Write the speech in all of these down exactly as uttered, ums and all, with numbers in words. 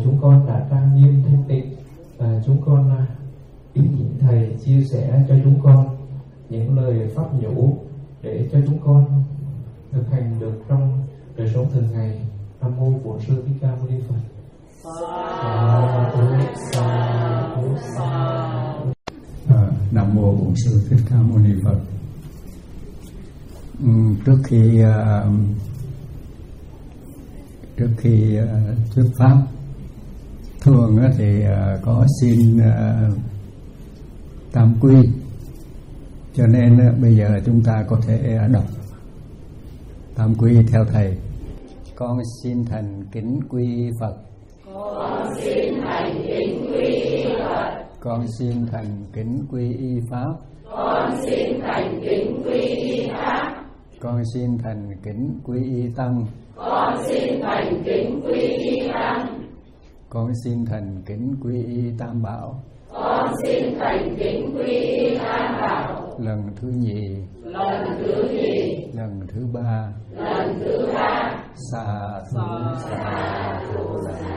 chúng con đã trang nghiêm thanh tịnh, và chúng con ý thỉnh Thầy chia sẻ cho chúng con những lời pháp nhũ để cho chúng con thực hành được trong đời sống thường ngày. Nam mô Bổn Sư Thích Ca Mâu Ni Phật. Sa thú sa thú sa. Nam mô Bổn Sư Thích Ca Mâu Ni Phật. Uhm, trước khi uh, trước khi uh, thuyết pháp, thường uh, thì uh, có xin uh, tam quy, cho nên uh, bây giờ chúng ta có thể uh, đọc tam quy theo thầy. Con xin thành kính quy Phật. Con xin thành kính quy Phật. Con xin thành kính quy y Pháp. Con xin thành kính quy y Pháp. Con xin thành kính quy y Tăng. Con xin thành kính quy y Tăng. Con xin thành kính quy y Tam Bảo. Con xin thành kính quy y Tam Bảo. Lần thứ nhì. Lần thứ nhì. Lần thứ ba. Lần thứ ba. Sa thú sa thú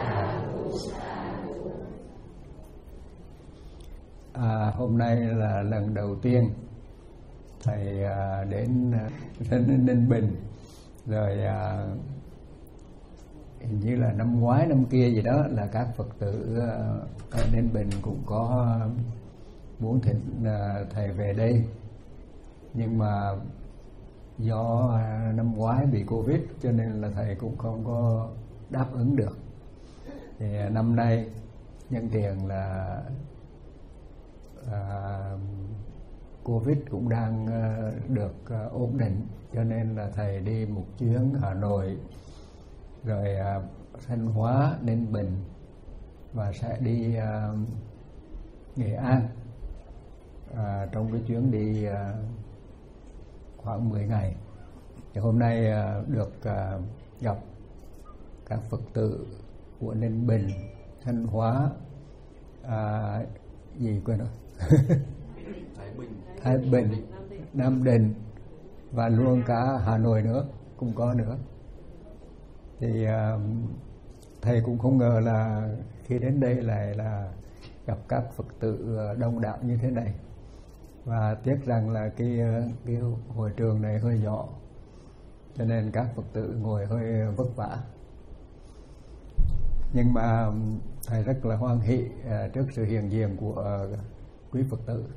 À, hôm nay là lần đầu tiên thầy à, đến, đến Ninh Bình, rồi à, hình như là năm ngoái năm kia gì đó là các Phật tử à, ở Ninh Bình cũng có muốn thỉnh à, thầy về đây, nhưng mà do à, năm ngoái bị Covid cho nên là thầy cũng không có đáp ứng được. Thì à, năm nay nhân tiện là À, Covid cũng đang uh, được uh, ổn định, cho nên là thầy đi một chuyến Hà Nội, rồi uh, Thanh Hóa, Ninh Bình, và sẽ đi uh, Nghệ An uh, trong cái chuyến đi uh, khoảng mười ngày. Thì hôm nay uh, được uh, gặp các Phật tử của Ninh Bình, Thanh Hóa, uh, gì quên rồi Thái Bình, Thái Bình, Nam Định, và luôn cả Hà Nội nữa, cũng có nữa. Thì uh, thầy cũng không ngờ là khi đến đây lại là gặp các Phật tử đông đảo như thế này, và tiếc rằng là cái, cái hội trường này hơi nhỏ, cho nên các Phật tử ngồi hơi vất vả. Nhưng mà thầy rất là hoan hỷ uh, trước sự hiện diện của uh, quý Phật tử.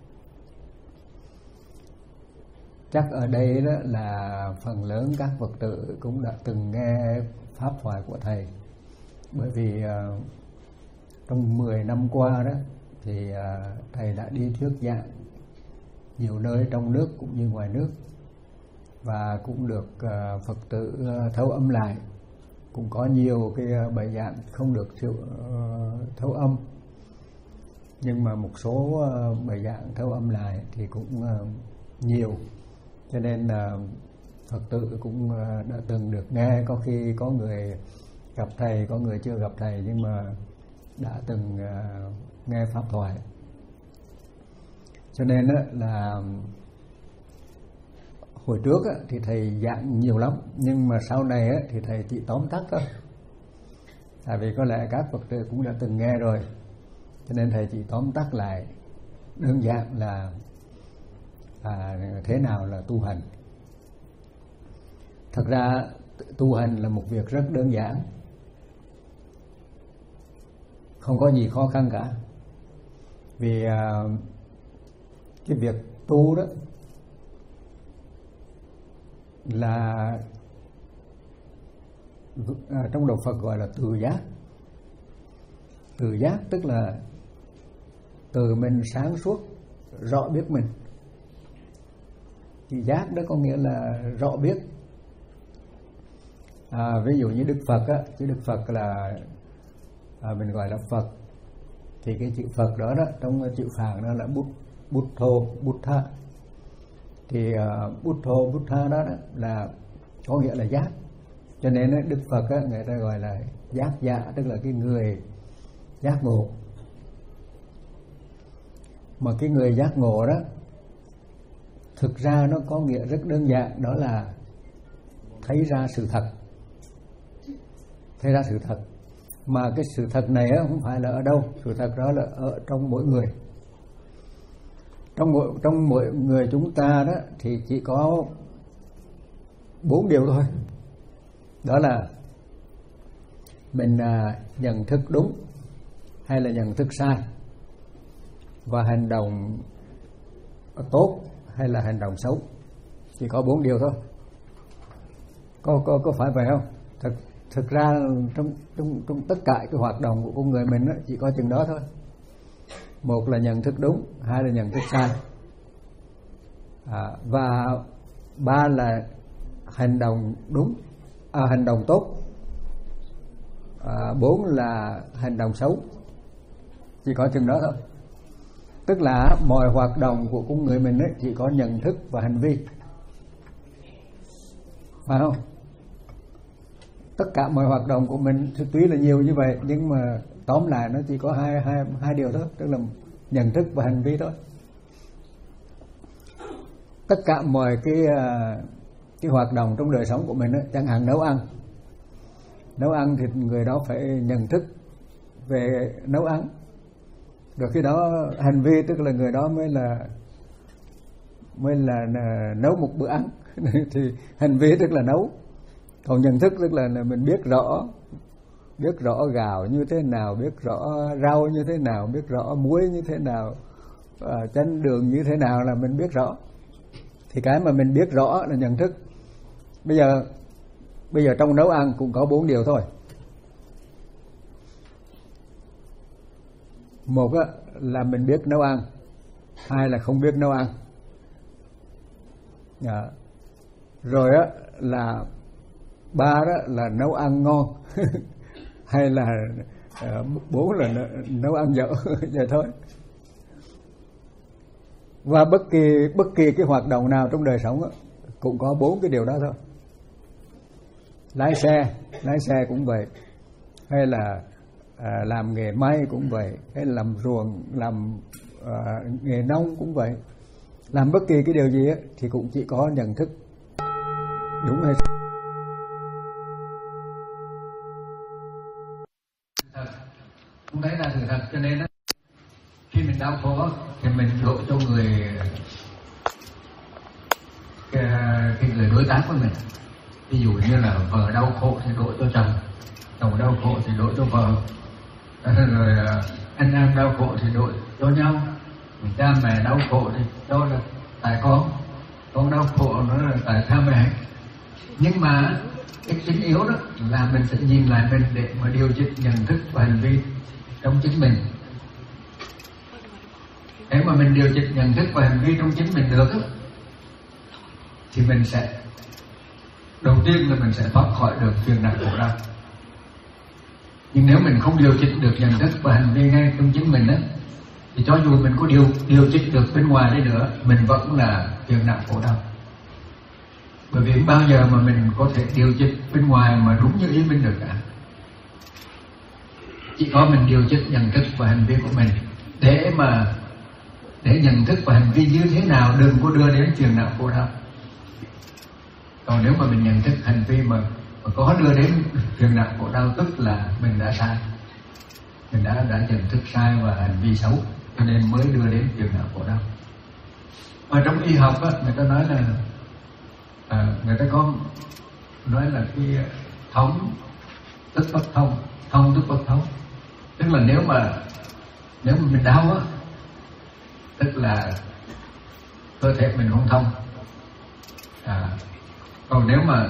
Chắc ở đây đó là phần lớn các Phật tử cũng đã từng nghe pháp thoại của thầy, bởi vì uh, trong mười năm qua đó thì uh, thầy đã đi thuyết giảng nhiều nơi trong nước cũng như ngoài nước, và cũng được uh, Phật tử uh, thấu âm lại. Cũng có nhiều cái bài giảng không được sự uh, thấu âm, nhưng mà một số uh, bài giảng thấu âm lại thì cũng uh, nhiều, cho nên uh, Phật tử cũng uh, đã từng được nghe. Có khi có người gặp thầy, có người chưa gặp thầy, nhưng mà đã từng uh, nghe pháp thoại. Cho nên uh, là hồi trước á, thì thầy giảng nhiều lắm, nhưng mà sau này á, thì thầy chỉ tóm tắt thôi. Tại vì có lẽ các Phật tử cũng đã từng nghe rồi, cho nên thầy chỉ tóm tắt lại đơn giản là à, thế nào là tu hành. Thật ra tu hành là một việc rất đơn giản, không có gì khó khăn cả. Vì à, cái việc tu đó là à, trong đạo Phật gọi là từ giác. Từ giác tức là từ mình sáng suốt rõ biết mình. Thì giác đó có nghĩa là rõ biết. À, ví dụ như Đức Phật á, chứ Đức Phật là à, mình gọi là Phật, thì cái chữ Phật đó đó trong chữ Phạn đó là bút bút thô bút tha. Thì uh, bút thô bút tha đó, đó là có nghĩa là giác. Cho nên đó, Đức Phật á, người ta gọi là giác dạ, tức là cái người giác ngộ. Mà cái người giác ngộ đó thực ra nó có nghĩa rất đơn giản, đó là thấy ra sự thật. Thấy ra sự thật. Mà cái sự thật này á, không phải là ở đâu, sự thật đó là ở trong mỗi người. Trong mỗi, trong mỗi người chúng ta đó thì chỉ có bốn điều thôi. Đó là mình à, nhận thức đúng hay là nhận thức sai, và hành động tốt hay là hành động xấu. Chỉ có bốn điều thôi. Có có có phải vậy không? Thực thực ra trong trong trong tất cả cái hoạt động của con người mình đó, chỉ có chừng đó thôi. Một là nhận thức đúng, hai là nhận thức sai, à, và ba là hành động đúng, à, hành động tốt, à, bốn là hành động xấu. Chỉ có chừng đó thôi. Tức là mọi hoạt động của con người mình ấy, chỉ có nhận thức và hành vi, phải không? Tất cả mọi hoạt động của mình tuy là nhiều như vậy, nhưng mà tóm lại nó chỉ có hai hai hai điều thôi, tức là nhận thức và hành vi thôi. Tất cả mọi cái cái hoạt động trong đời sống của mình ấy, chẳng hạn nấu ăn, nấu ăn thì người đó phải nhận thức về nấu ăn. Rồi khi đó hành vi tức là người đó mới là mới là nấu một bữa ăn thì hành vi tức là nấu. Còn nhận thức tức là, là mình biết rõ biết rõ gạo như thế nào, biết rõ rau như thế nào, biết rõ muối như thế nào, à, chanh đường như thế nào là mình biết rõ. Thì cái mà mình biết rõ là nhận thức. Bây giờ bây giờ trong nấu ăn cũng có bốn điều thôi. Một á, là mình biết nấu ăn, hai là không biết nấu ăn, à, rồi á, là ba đó là nấu ăn ngon hay là uh, bốn là nấu ăn dở vậy thôi. Và bất kỳ bất kỳ cái hoạt động nào trong đời sống á, cũng có bốn cái điều đó thôi. Lái xe, lái xe cũng vậy, hay là à, làm nghề may cũng vậy, hay làm ruộng, làm à, nghề nông cũng vậy. Làm bất kỳ cái điều gì á, thì cũng chỉ có nhận thức đúng hay sai. Không thấy là sự thật, cho nên á, khi mình đau khổ thì mình đổ cho người cái, cái người đối tác của mình. Ví dụ như là vợ đau khổ thì đổ cho chồng, chồng đau khổ thì đổ cho vợ, rồi anh em đau khổ thì đổ cho nhau, cha mẹ đau khổ thì đó là tại con, con đau khổ nó là tại cha mẹ. Nhưng mà cái chính yếu đó là mình sẽ nhìn lại mình để mà điều chỉnh nhận thức và hành vi trong chính mình. Nếu mà mình điều chỉnh nhận thức và hành vi trong chính mình được đó, thì mình sẽ đầu tiên là mình sẽ thoát khỏi được phiền não khổ đau. Nhưng nếu mình không điều chỉnh được nhận thức và hành vi ngay trong chính mình á, thì cho dù mình có điều điều chỉnh được bên ngoài đi nữa, mình vẫn là phiền não khổ đau. Bởi vì bao giờ mà mình có thể điều chỉnh bên ngoài mà đúng như ý mình được cả. Chỉ có mình điều chỉnh nhận thức và hành vi của mình để mà để nhận thức và hành vi như thế nào đừng có đưa đến phiền não khổ đau. Còn nếu mà mình nhận thức hành vi mà, mà có đưa đến phiền não khổ đau, tức là mình đã sai, mình đã đã nhận thức sai và hành vi xấu, cho nên mới đưa đến phiền não khổ đau. Và trong y học á, người ta nói là à, người ta có nói là cái thống tức bất thông, thông tức bất thống. Tức là nếu mà nếu mà mình đau á, tức là cơ thể mình không thông. À, còn nếu mà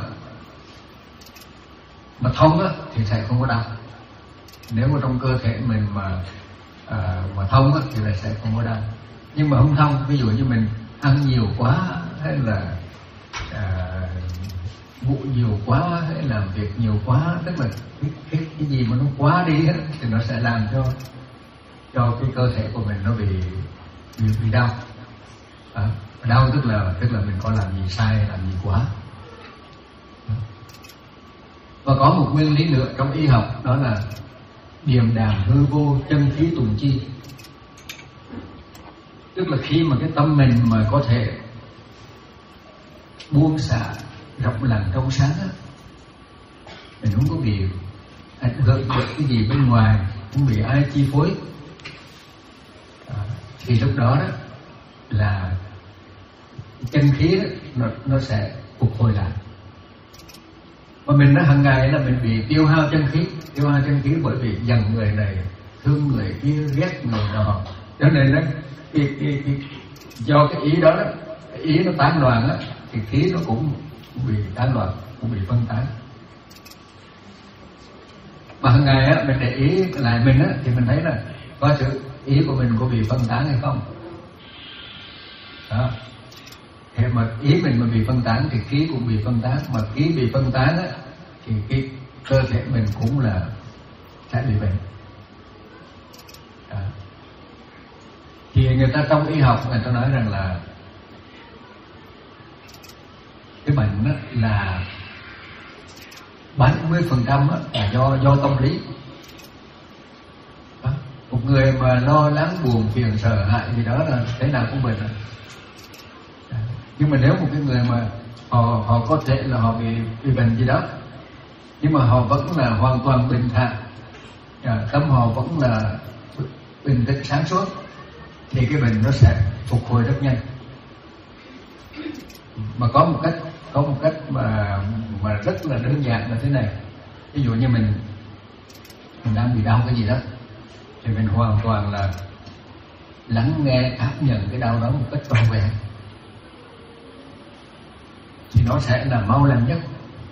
mà thông á thì sẽ không có đau. Nếu mà trong cơ thể mình mà à, mà thông á thì là sẽ không có đau. Nhưng mà không thông, ví dụ như mình ăn nhiều quá hay là à, ngủ nhiều quá hay làm việc nhiều quá, tức là cái, cái, cái gì mà nó quá đi á, thì nó sẽ làm cho cho cái cơ thể của mình nó bị bị, bị đau. À, đau tức là tức là mình có làm gì sai, làm gì quá. Và có một nguyên lý nữa trong y học, đó là điềm đạm hư vô, chân khí tùng chi. Tức là khi mà cái tâm mình mà có thể buông xả, rộng lặng trong sáng á, mình không có bị ảnh hưởng bởi cái gì bên ngoài, không bị ai chi phối, à, thì lúc đó đó là chân khí đó, nó, nó sẽ phục hồi lại. Mà mình nó hàng ngày là mình bị tiêu hao chân khí, tiêu hao chân khí bởi vì giận người này, thương người kia, ghét người nọ, cho nên đó cái, cái, cái, do cái ý đó, đó cái ý nó tán loạn đó, thì khí nó cũng bị tán loạn, cũng bị phân tán. Mà hàng ngày á mình để ý lại mình á thì mình thấy là có sự ý của mình có bị phân tán hay không đó. Thì mà ý mình mà bị phân tán thì khí cũng bị phân tán, mà khí bị phân tán á thì cái cơ thể mình cũng là sẽ bị bệnh đó. Thì người ta trong y học người ta nói rằng là cái bệnh đó là bảy mươi phần trăm là do do tâm lý đó. Một người mà lo lắng buồn phiền sợ hãi gì đó là thế nào cũng bệnh đó. Nhưng mà nếu một cái người mà họ họ có thể là họ bị bị bệnh gì đó, nhưng mà họ vẫn là hoàn toàn bình thản, tâm họ vẫn là bình tĩnh sáng suốt, thì cái bệnh nó sẽ phục hồi rất nhanh. Mà có một cách có một cách mà mà rất là đơn giản là thế này. Ví dụ như mình mình đang bị đau cái gì đó thì mình hoàn toàn là lắng nghe, cảm nhận cái đau đó một cách trọn vẹn, thì nó sẽ là mau lành nhất.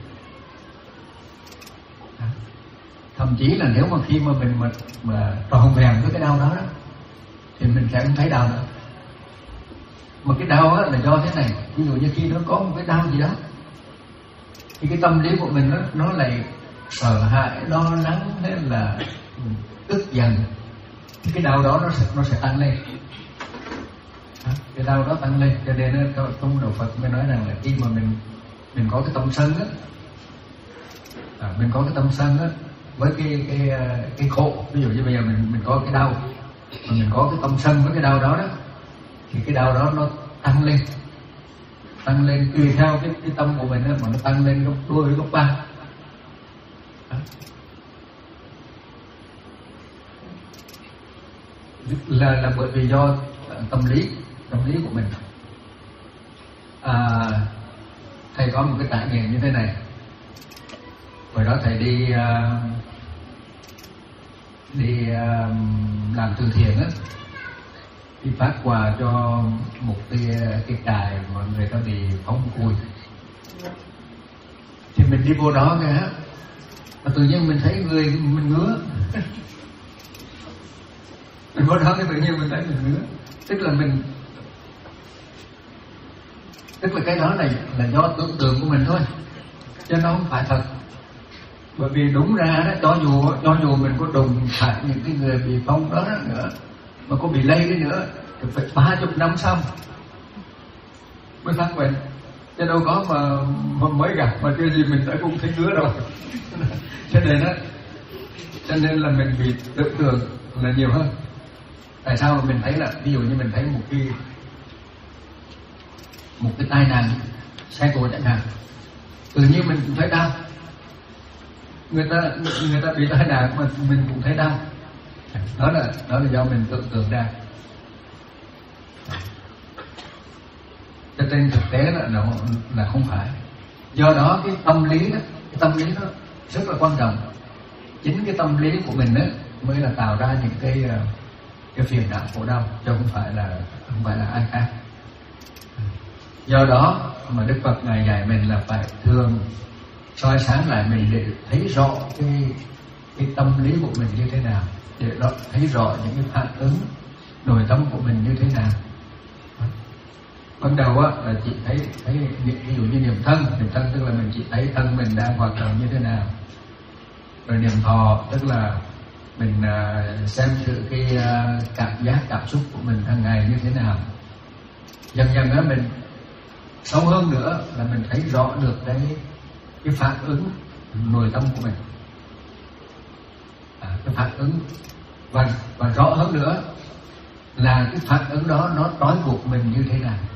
Thậm chí là nếu mà khi mà mình mà, mà trọn vẹn với cái đau đó, đó thì mình sẽ không thấy đau nữa. Mà cái đau là do thế này, ví dụ như khi nó có một cái đau gì đó thì cái tâm lý của mình nó, nó lại sợ hãi, lo lắng hay là tức giận, thì cái đau đó nó sẽ, nó sẽ tăng lên. Cái đau đó tăng lên, cho nên trong đạo Phật mới nói rằng là khi mà mình mình có cái tâm sân á, à, mình có cái tâm sân á với cái cái cái khổ, ví dụ như bây giờ mình mình có cái đau mà mình có cái tâm sân với cái đau đó đó, thì cái đau đó nó tăng lên, tăng lên tùy theo cái cái tâm của mình đó, mà nó tăng lên gấp đôi gấp ba. Là là bởi vì do tâm lý tâm lý của mình. À, thầy có một cái trải nghiệm như thế này. Hồi đó thầy đi uh, đi uh, làm từ thiện á, đi phát quà cho một cái cái trại mà người ta bị phóng cùi. Thì mình đi vô đó kìa, mà tự nhiên mình thấy người mình ngứa. Mình vô đó cái tự nhiên mình thấy mình ngứa, tức là mình tức là cái đó là là do tưởng tượng của mình thôi, chứ nó không phải thật. Bởi vì đúng ra đó, cho dù cho dù mình có đụng phải những cái người bị phong đó, đó nữa, mà có bị lây đi nữa, thì phải ba chục năm sau mới phát bệnh, chứ đâu có mà, mà mới gặp mà chưa gì mình đã cũng thấy ngứa rồi. Cho nên đó, cho nên là mình bị tưởng tượng là nhiều hơn. Tại sao mà mình thấy là ví dụ như mình thấy một cái một cái tai nạn xe cộ chẳng hạn, tự nhiên mình cũng thấy đau. Người ta người ta bị tai nạn mà mình cũng thấy đau. Đó là đó là do mình tưởng tượng ra. Cho trên thực tế là nó là không phải. Do đó cái tâm lý đó, cái tâm lý nó rất là quan trọng. Chính cái tâm lý của mình đó mới là tạo ra những cái cái phiền não khổ đau, chứ không phải là không phải là ai khác. Do đó mà Đức Phật ngài dạy mình là phải thường soi sáng lại mình để thấy rõ cái cái tâm lý của mình như thế nào, để đó thấy rõ những cái phản ứng nội tâm của mình như thế nào. Ban đầu á là chị thấy thấy ví dụ như niệm thân, niệm thân tức là mình chỉ thấy thân mình đang hoạt động như thế nào. Rồi niệm thọ tức là mình uh, xem thử cái uh, cảm giác cảm xúc của mình hàng ngày như thế nào. Dần dần đó mình sâu hơn nữa là mình thấy rõ được cái cái phản ứng nội tâm của mình, à, cái phản ứng và và rõ hơn nữa là cái phản ứng đó nó trói buộc mình như thế nào,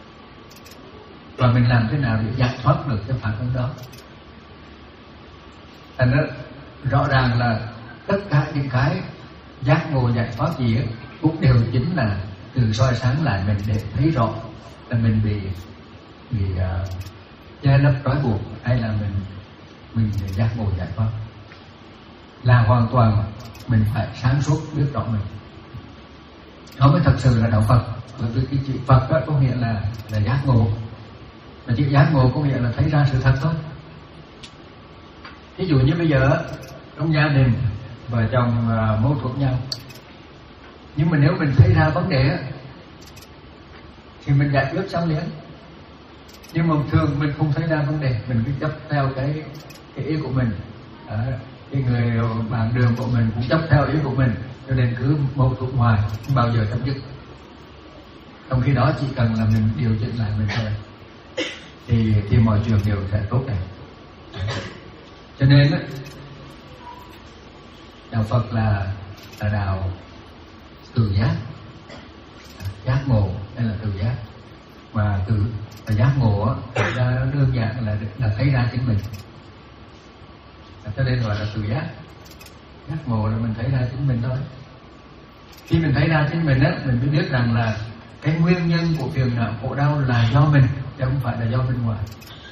và mình làm thế nào để giải thoát được cái phản ứng đó. Thành ra rõ ràng là tất cả những cái giác ngộ giải thoát gì ấy, cũng đều chính là từ soi sáng lại mình để thấy rõ là mình bị bị uh, che lấp trói buộc hay là mình mình giác ngộ giải thoát, là hoàn toàn mình phải sáng suốt biết rõ mình. Đó mới thật sự là đạo Phật. Bởi vì cái chữ Phật đó có nghĩa là là giác ngộ, mà chữ giác ngộ có nghĩa là thấy ra sự thật thôi. Ví dụ như bây giờ trong gia đình vợ chồng uh, mâu thuẫn nhau, nhưng mà nếu mình thấy ra vấn đề thì mình giải quyết xong liền. Nhưng mà thường mình không thấy ra vấn đề, mình cứ chấp theo cái cái ý của mình, à, cái người bạn đường của mình cũng chấp theo ý của mình, cho nên cứ mâu thuẫn hoài, không bao giờ chấm dứt. Trong khi đó chỉ cần là mình điều chỉnh lại mình thôi thì thì mọi chuyện đều sẽ tốt đẹp. Cho nên đạo Phật là là đạo từ giác, giác ngộ hay là từ giác. Mà từ và giác ngộ á, thực ra nó đơn giản là là thấy ra chính mình, cho nên gọi là từ giác. Giác ngộ là mình thấy ra chính mình thôi. Khi mình thấy ra chính mình á, mình mới biết rằng là cái nguyên nhân của phiền não khổ đau là do mình, chứ không phải là do bên ngoài.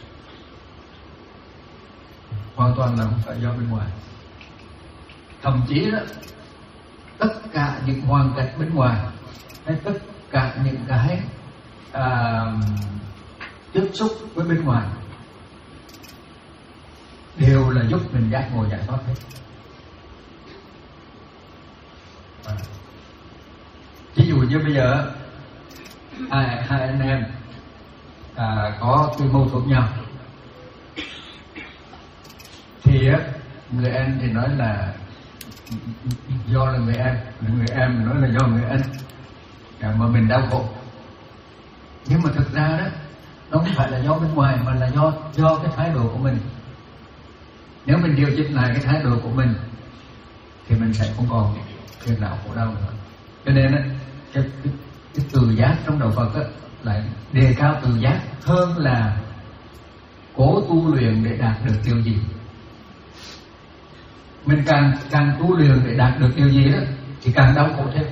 Hoàn toàn là không phải do bên ngoài. Thậm chí đó, tất cả những hoàn cảnh bên ngoài hay tất cả những cái à, tiếp xúc với bên ngoài đều là giúp mình giác ngộ giải thoát hết. À. Ví dụ như bây giờ hai, hai anh em à, có cái mâu thuẫn nhau, thì á, người anh thì nói là do là người em, người em nói là do người anh, à, mà mình đau khổ. Nhưng mà thực ra đó, nó không phải là do bên ngoài mà là do do cái thái độ của mình. Nếu mình điều chỉnh lại cái thái độ của mình thì mình sẽ không còn phiền não khổ đau nữa. Cho nên á, cái, cái, cái từ giác trong đạo Phật á, lại đề cao từ giác hơn là cố tu luyện để đạt được điều gì. Mình càng càng tu luyện để đạt được điều gì đó thì càng đau khổ thêm.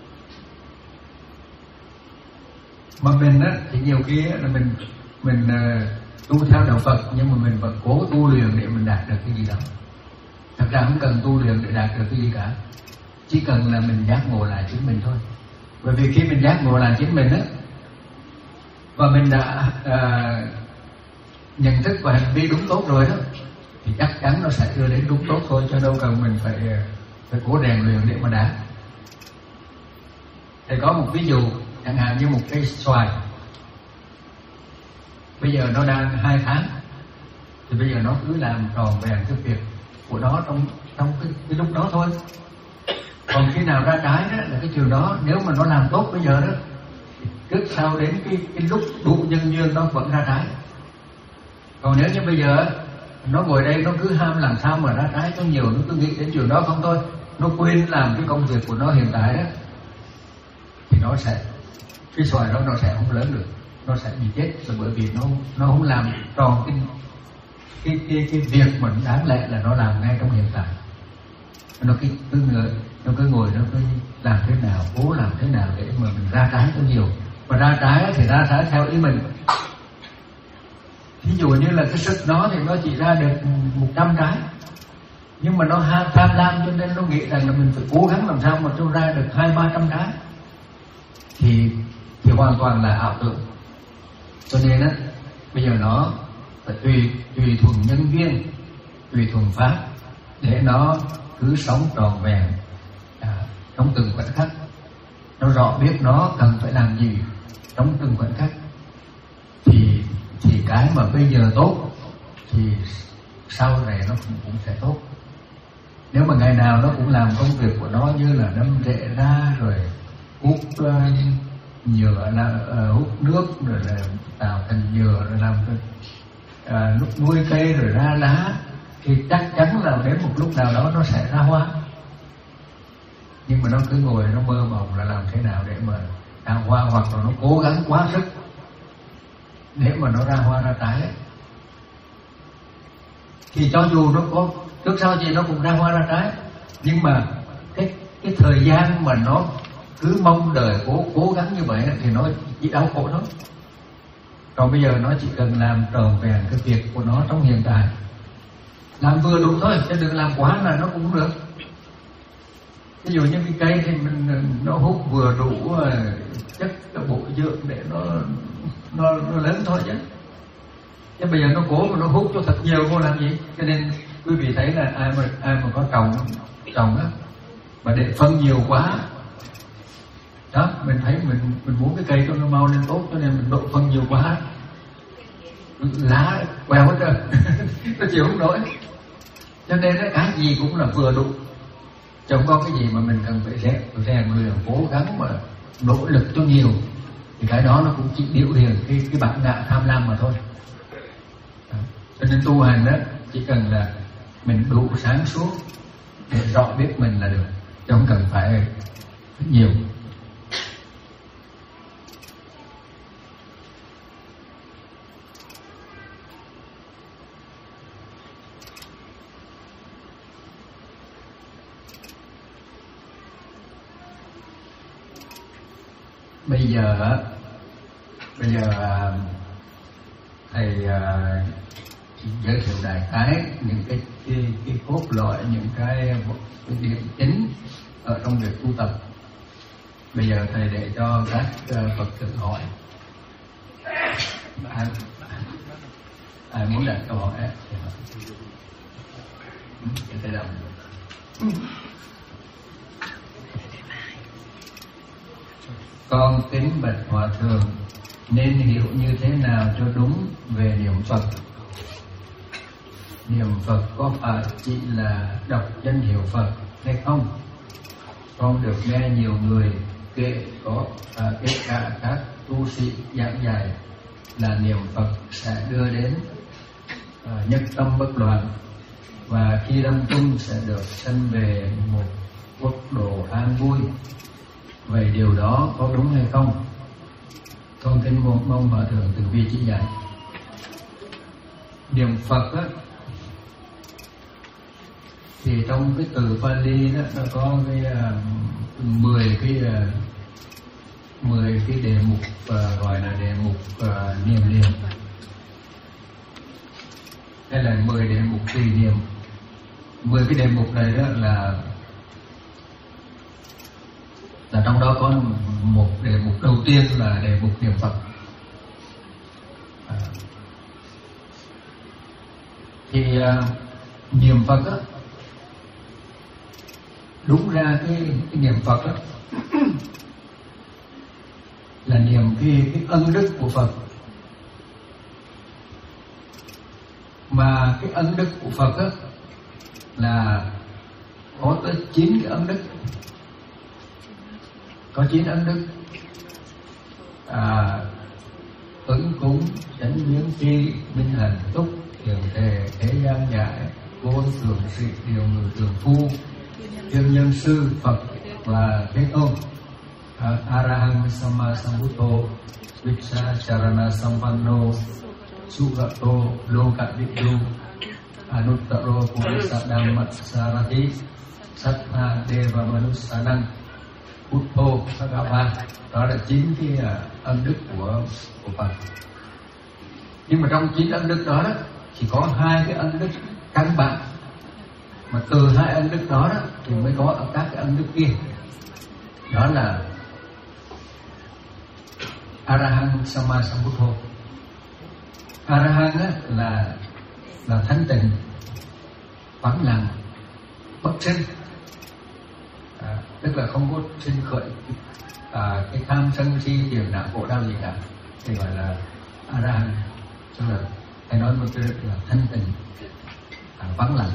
Mà mình á thì nhiều khi á, là mình mình uh, tu theo đạo Phật nhưng mà mình vẫn cố tu luyện để mình đạt được cái gì đó. Thật ra không cần tu luyện để đạt được cái gì cả, chỉ cần là mình giác ngộ lại chính mình thôi. Bởi vì khi mình giác ngộ lại chính mình á, và mình đã uh, nhận thức và hành vi đúng tốt rồi đó, thì chắc chắn nó sẽ đưa đến đúng tốt thôi, cho đâu cần mình phải phải cố rèn luyện để mà đạt. Thầy có một ví dụ, chẳng hạn như một cây xoài, bây giờ nó đang hai tháng, thì bây giờ nó cứ làm tròn vẹn cái việc của nó trong trong cái, cái lúc đó thôi. Còn khi nào ra trái đó là cái trường đó, nếu mà nó làm tốt bây giờ đó, trước sau đến cái, cái lúc đủ nhân duyên nó vẫn ra trái. Còn nếu như bây giờ nó ngồi đây nó cứ ham làm sao mà ra trái có nhiều, nó cứ nghĩ đến trường đó không thôi, nó quên làm cái công việc của nó hiện tại đó, thì nó sẽ cái xoài đó nó sẽ không lớn được, nó sẽ bị chết, là bởi vì nó nó không làm tròn cái cái cái cái việc mà đáng lẽ là nó làm ngay trong hiện tại. Nó cứ cứ ngồi, nó cứ ngồi nó cứ làm thế nào, cố làm thế nào để mà mình ra trái có nhiều, mà ra trái thì ra trái theo ý mình. Ví dụ như là cái sức nó thì nó chỉ ra được một trăm trái, nhưng mà nó ham tham lam cho nên nó nghĩ rằng là mình phải cố gắng làm sao mà cho ra được hai ba trăm trái, thì thì hoàn toàn là ảo tưởng. Cho nên á, bây giờ nó phải tùy tùy thuận nhân duyên, tùy thuận pháp để nó cứ sống tròn vẹn à, trong từng khoảnh khắc. Nó rõ biết nó cần phải làm gì trong từng khoảnh khắc, thì thì cái mà bây giờ tốt thì sau này nó cũng, cũng sẽ tốt. Nếu mà ngày nào nó cũng làm công việc của nó như là đâm rễ ra rồi hút uh, nhựa là uh, hút nước rồi là tạo thành nhựa rồi làm uh, lúc nuôi cây rồi ra lá, thì chắc chắn là đến một lúc nào đó nó sẽ ra hoa. Nhưng mà nó cứ ngồi nó mơ mộng là làm thế nào để mà ra hoa, hoặc là nó cố gắng quá sức để mà nó ra hoa ra trái ấy. thì cho dù nó có trước sau gì nó cũng ra hoa ra trái, nhưng mà cái cái thời gian mà nó cứ mong đợi cố cố gắng như vậy thì nó chỉ đau khổ thôi. Còn bây giờ nó chỉ cần làm tròn vẹn cái việc của nó trong hiện tại, làm vừa đủ thôi, chứ đừng làm quá là nó cũng không được. Ví dụ như cái cây thì mình nó hút vừa đủ chất bổ dưỡng để nó nó nó lớn thôi chứ. Chứ bây giờ nó cố mà nó hút cho thật nhiều vô làm gì? Cho nên quý vị thấy là ai mà ai mà có trồng trồng á mà để phân nhiều quá đó, mình thấy mình mình muốn cái cây cho nó mau lên tốt, cho nên mình độ phân nhiều quá, lá queo hết trơn nó chịu không nổi. Cho nên đó, cái gì cũng là vừa đủ, chứ không có cái gì mà mình cần phải rèn rèn luyện cố gắng mà nỗ lực cho nhiều, thì cái đó nó cũng chỉ biểu hiện cái cái bản ngã tham lam mà thôi. Đó. Cho nên tu hành đó chỉ cần là mình đủ sáng suốt để rõ biết mình là được, chứ không cần phải nhiều. Bây giờ bây giờ thầy giới thiệu đại khái những cái cái, cái cốt lõi, những cái, cái điểm chính ở trong việc tu tập. Bây giờ thầy để cho các Phật tử hỏi. Ai, ai muốn đặt câu hỏi thì hỏi. Thầy đọc. Con kính bạch Hòa Thượng, nên hiểu như thế nào cho đúng về niệm Phật? Niệm Phật có phải chỉ là đọc danh hiệu Phật hay không? Con được nghe nhiều người kể có à, kể cả các tu sĩ giảng dạy là niệm Phật sẽ đưa đến à, nhất tâm bất loạn, và khi lâm chung sẽ được sanh về một quốc độ an vui. Vậy điều đó có đúng hay không? Con kính mong, mong Hòa Thượng từ bi chỉ dạy. Niệm Phật á, thì trong cái từ Pali đó nó có cái uh, mười cái uh, mười cái đề mục uh, gọi là đề mục uh, niệm niệm, hay là mười đề mục tùy niệm. Mười cái đề mục này đó là là trong đó có một đề mục đầu tiên là đề mục niệm Phật. À, thì uh, niệm Phật á, đúng ra cái, cái niệm Phật á là niệm cái, cái ân đức của Phật. Mà cái ân đức của Phật á là có tới chín cái ân đức. Có chín ân đức: à, ứng cúng, chánh biến tri, minh hành túc, thiền đề, thế gian giải, vô thường sĩ, điều người thường phu, thiên nhân sư, Phật và Thế Tôn, à, Arahang Samma Sambuddho, Vipsa Charana Sampanno, Sugato Lokavittu, Anuttaro Purisa Dhammat Sarati, Sattva Deva Manusanang, Buddho Bhagava. Đó là chín cái ân đức của của Phật. Nhưng mà trong chín ân đức đó, đó chỉ có hai cái ân đức căn bản, mà từ hai ân đức đó, đó thì mới có ở các cái ân đức kia. Đó là Arahang Samma Sambuddho. Arahang á, là là thanh tịnh, vắng lặng, bất sinh, à, tức là không có sinh khởi à, cái tham sân si phiền não khổ đau gì cả, thì gọi là Arahang. Tức là hay nói một cái là thanh tịnh, à, vắng lặng.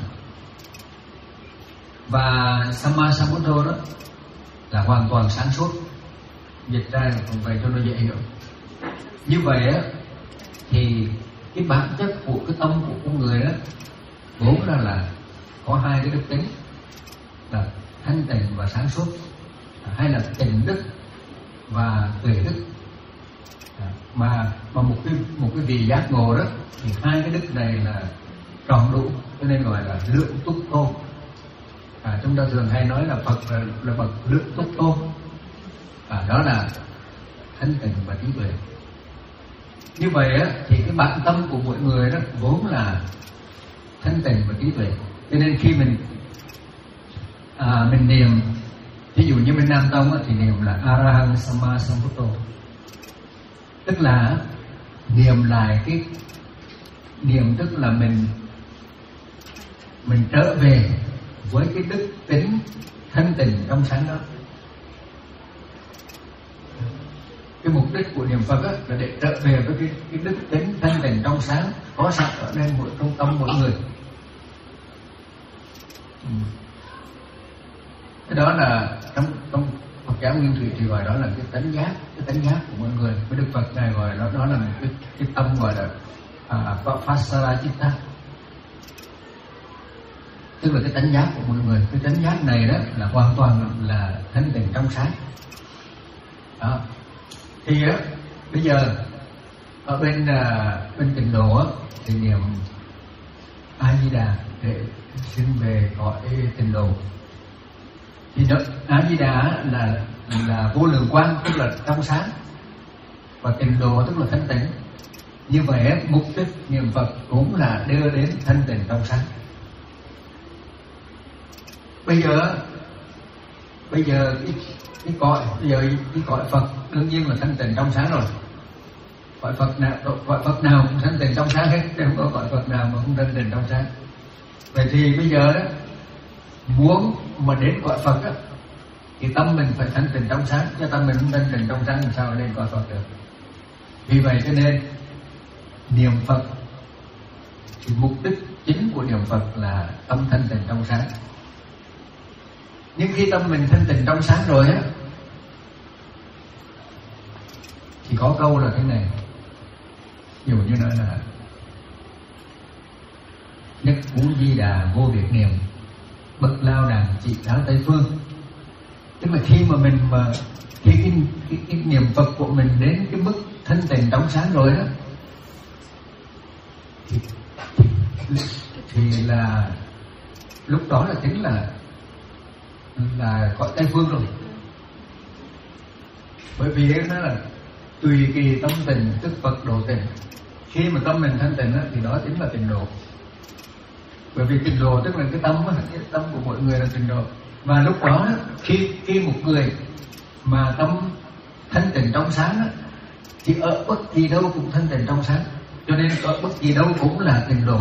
Và Samma Sambuddho đó là hoàn toàn sáng suốt. Dịch ra là cũng vậy cho nó dễ hiểu. Như vậy á, thì cái bản chất của cái tâm của con người đó vốn ra là có hai cái đức tính là thanh tịnh và sáng suốt, hay là tịnh đức và tuệ đức. Mà mà một cái một cái vị giác ngộ đó thì hai cái đức này là tròn đủ, cho nên gọi là lượng túc tôn. À, chúng ta thường hay nói là Phật là, là bậc lượng túc tôn. À, đó là thanh tịnh và trí tuệ. Như vậy á, thì cái bản tâm của mỗi người đó vốn là thanh tịnh và trí tuệ. Cho nên khi mình à, mình niệm, ví dụ như bên Nam Tông á, thì niệm là Arahant Samma Sambuddho, tức là niệm lại cái niệm, tức là mình mình trở về với cái đức tính thanh tịnh trong sáng đó. Cái mục đích của niệm Phật á, là để trở về với cái, cái đức tính thanh tịnh trong sáng có sẵn ở đây mỗi trong tâm mỗi người. Ừ. Cái đó là trong trong Phật giáo Nguyên Thủy thì gọi đó là cái tánh giác, cái tánh giác của mọi người. Với Đức Phật ngài gọi đó đó là cái, cái tâm gọi là à, Pasaracitta, tức là cái tánh giác của mọi người. Cái tánh giác này đó là hoàn toàn là thanh tịnh trong sáng. Đó. Thì á, bây giờ ở bên à, bên Tịnh Độ á, thì niệm A Di Đà để xin về cõi Tịnh Độ. Thì đó, A Di Đà là là vô lượng quang, tức là trong sáng, và Tịnh Độ tức là thanh tịnh. Như vậy mục đích niệm Phật cũng là đưa đến thanh tịnh trong sáng. Bây giờ bây giờ cái, cái cõi bây giờ cái cõi Phật đương nhiên là thanh tịnh trong sáng rồi. Cõi Phật nào cõi Phật nào cũng thanh tịnh trong sáng hết, không có cõi Phật nào mà không thanh tịnh trong sáng. Vậy thì bây giờ đó, muốn mà đến cõi Phật á, thì tâm mình phải thanh tịnh trong sáng, chứ tâm mình không thanh tịnh trong sáng làm sao lên cõi Phật được. Vì vậy cho nên niệm Phật thì mục đích chính của niệm Phật là tâm thanh tịnh trong sáng. Nhưng khi tâm mình thanh tịnh trong sáng rồi á, thì có câu là thế này, ví dụ như nói là nhất cú Di Đà vô việc niệm, bất lao đàn trị tháo Tây Phương. Tức là khi mà mình mà khi cái, cái, cái niệm Phật của mình đến cái mức thanh tịnh trong sáng rồi đó, thì, thì, thì là lúc đó là chính là là cõi Tây Phương rồi. Bởi vì nó là tùy kỳ tâm tình tức Phật độ tình. Khi mà tâm mình thanh tịnh á, thì đó chính là tịnh độ. Bởi vì tịnh độ tức là cái tâm á, cái tâm của mọi người là tịnh độ. Và lúc đó khi khi một người mà tâm thanh tịnh trong sáng á, thì ở bất kỳ đâu cũng thanh tịnh trong sáng. Cho nên ở bất kỳ đâu cũng là tịnh độ.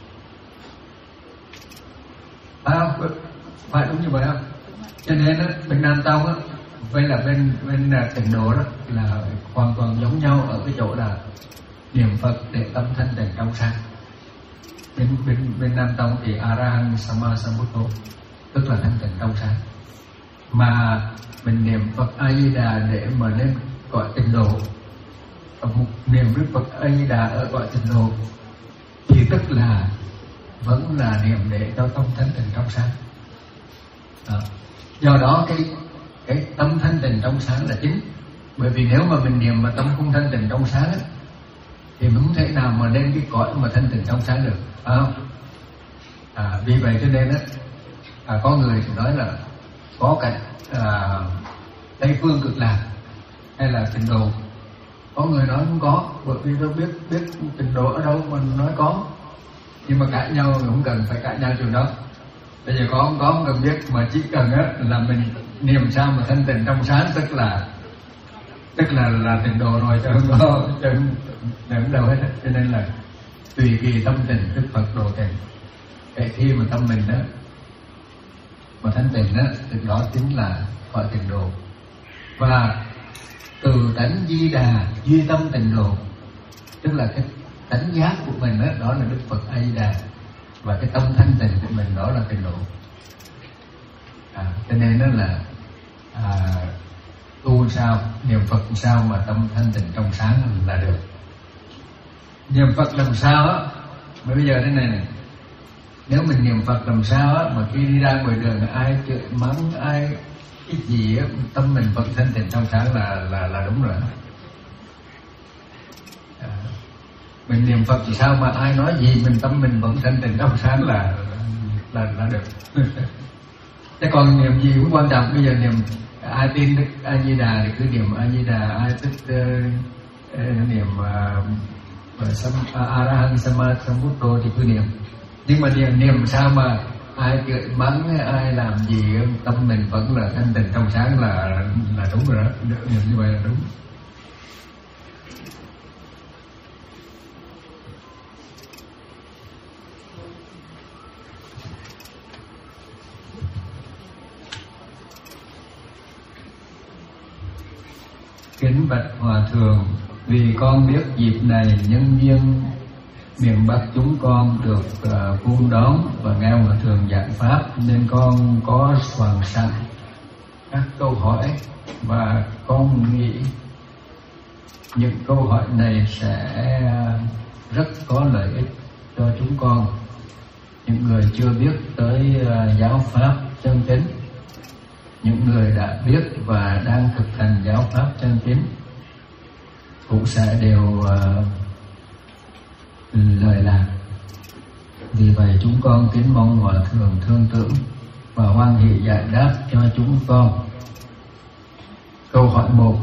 Phải không? Phải đúng như vậy không? Cho nên á, bên Nam Tông á, với là bên bên Tịnh Độ đó là hoàn toàn giống nhau ở cái chỗ là niệm Phật để tâm thanh tịnh trong sáng. Bên bên bên Nam Tông thì Arahant Samma Sambuddho, tức là thanh tịnh trong sáng. Mà mình niệm Phật A Di Đà để mà lên cõi Tịnh Độ, một niệm Đức Phật A Di Đà ở cõi Tịnh Độ thì tức là vẫn là niệm để cho tâm thanh tịnh trong sáng. Đó. Do đó cái cái tâm thanh tịnh trong sáng là chính. Bởi vì nếu mà mình niệm mà tâm không thanh tịnh trong sáng ấy, thì mình không thể nào mà lên cái cõi mà thanh tịnh trong sáng được, phải không? À, vì vậy cho nên á, à, có người thì nói là có cảnh à, Tây Phương Cực Lạc hay là Tịnh Độ. Có người nói không có, bởi vì tôi biết biết Tịnh Độ ở đâu mà nói có. Nhưng mà cãi nhau thì không cần phải cãi nhau chuyện đó. Bây giờ có không có không cần biết, mà chỉ cần á là mình niệm sao mà thanh tịnh trong sáng, tức là tức là là Tịnh Độ rồi, chứ không có chứ không đâu hết. Cho nên là tùy kỳ tâm tình tức Phật độ tình. Để khi mà tâm mình đó mà thanh tịnh đó, thì đó chính là cõi Tịnh Độ. Và từ tánh Di Đà duy tâm Tịnh Độ, tức là cái tánh giác của mình đó, đó là Đức Phật A Di Đà, và cái tâm thanh tịnh của mình đó là Tịnh Độ. À, cho nên đó là à, tu sao, niệm Phật sao mà tâm thanh tịnh trong sáng là được. Niệm Phật làm sao á, mà bây giờ thế này này, nếu mình niệm Phật làm sao á, mà khi đi ra ngoài đường ai chửi mắng ai cái gì á, tâm mình vẫn thanh tịnh trong sáng là là là đúng rồi. À, Mình niệm Phật thì sao mà ai nói gì mình tâm mình vẫn thanh tịnh trong sáng là là là được. Thế còn niệm gì cũng quan trọng. Bây giờ niệm ai tin Đức A Di Đà thì cứ niệm A Di Đà, ai thích uh, uh, niệm uh, A-ra-hăng Sambuddho thì cứ niệm. Nhưng mà niệm niệm sao mà ai chửi mắng, ai làm gì tâm mình vẫn là thanh tịnh trong sáng là là đúng rồi đó. Niệm như vậy là đúng. Kính bạch Hòa Thượng, vì con biết dịp này nhân duyên miền Bắc chúng con được uh, vuông đón và nghe Hòa Thượng giảng pháp, nên con có soạn sẵn các câu hỏi và con nghĩ những câu hỏi này sẽ rất có lợi ích cho chúng con, những người chưa biết tới uh, giáo pháp chân chính, những người đã biết và đang thực hành giáo pháp chân chính cũng sẽ đều uh, lời lạc. Vì vậy chúng con kính mong Hòa Thượng thương tưởng và hoan hỷ giải đáp cho chúng con. Câu hỏi một.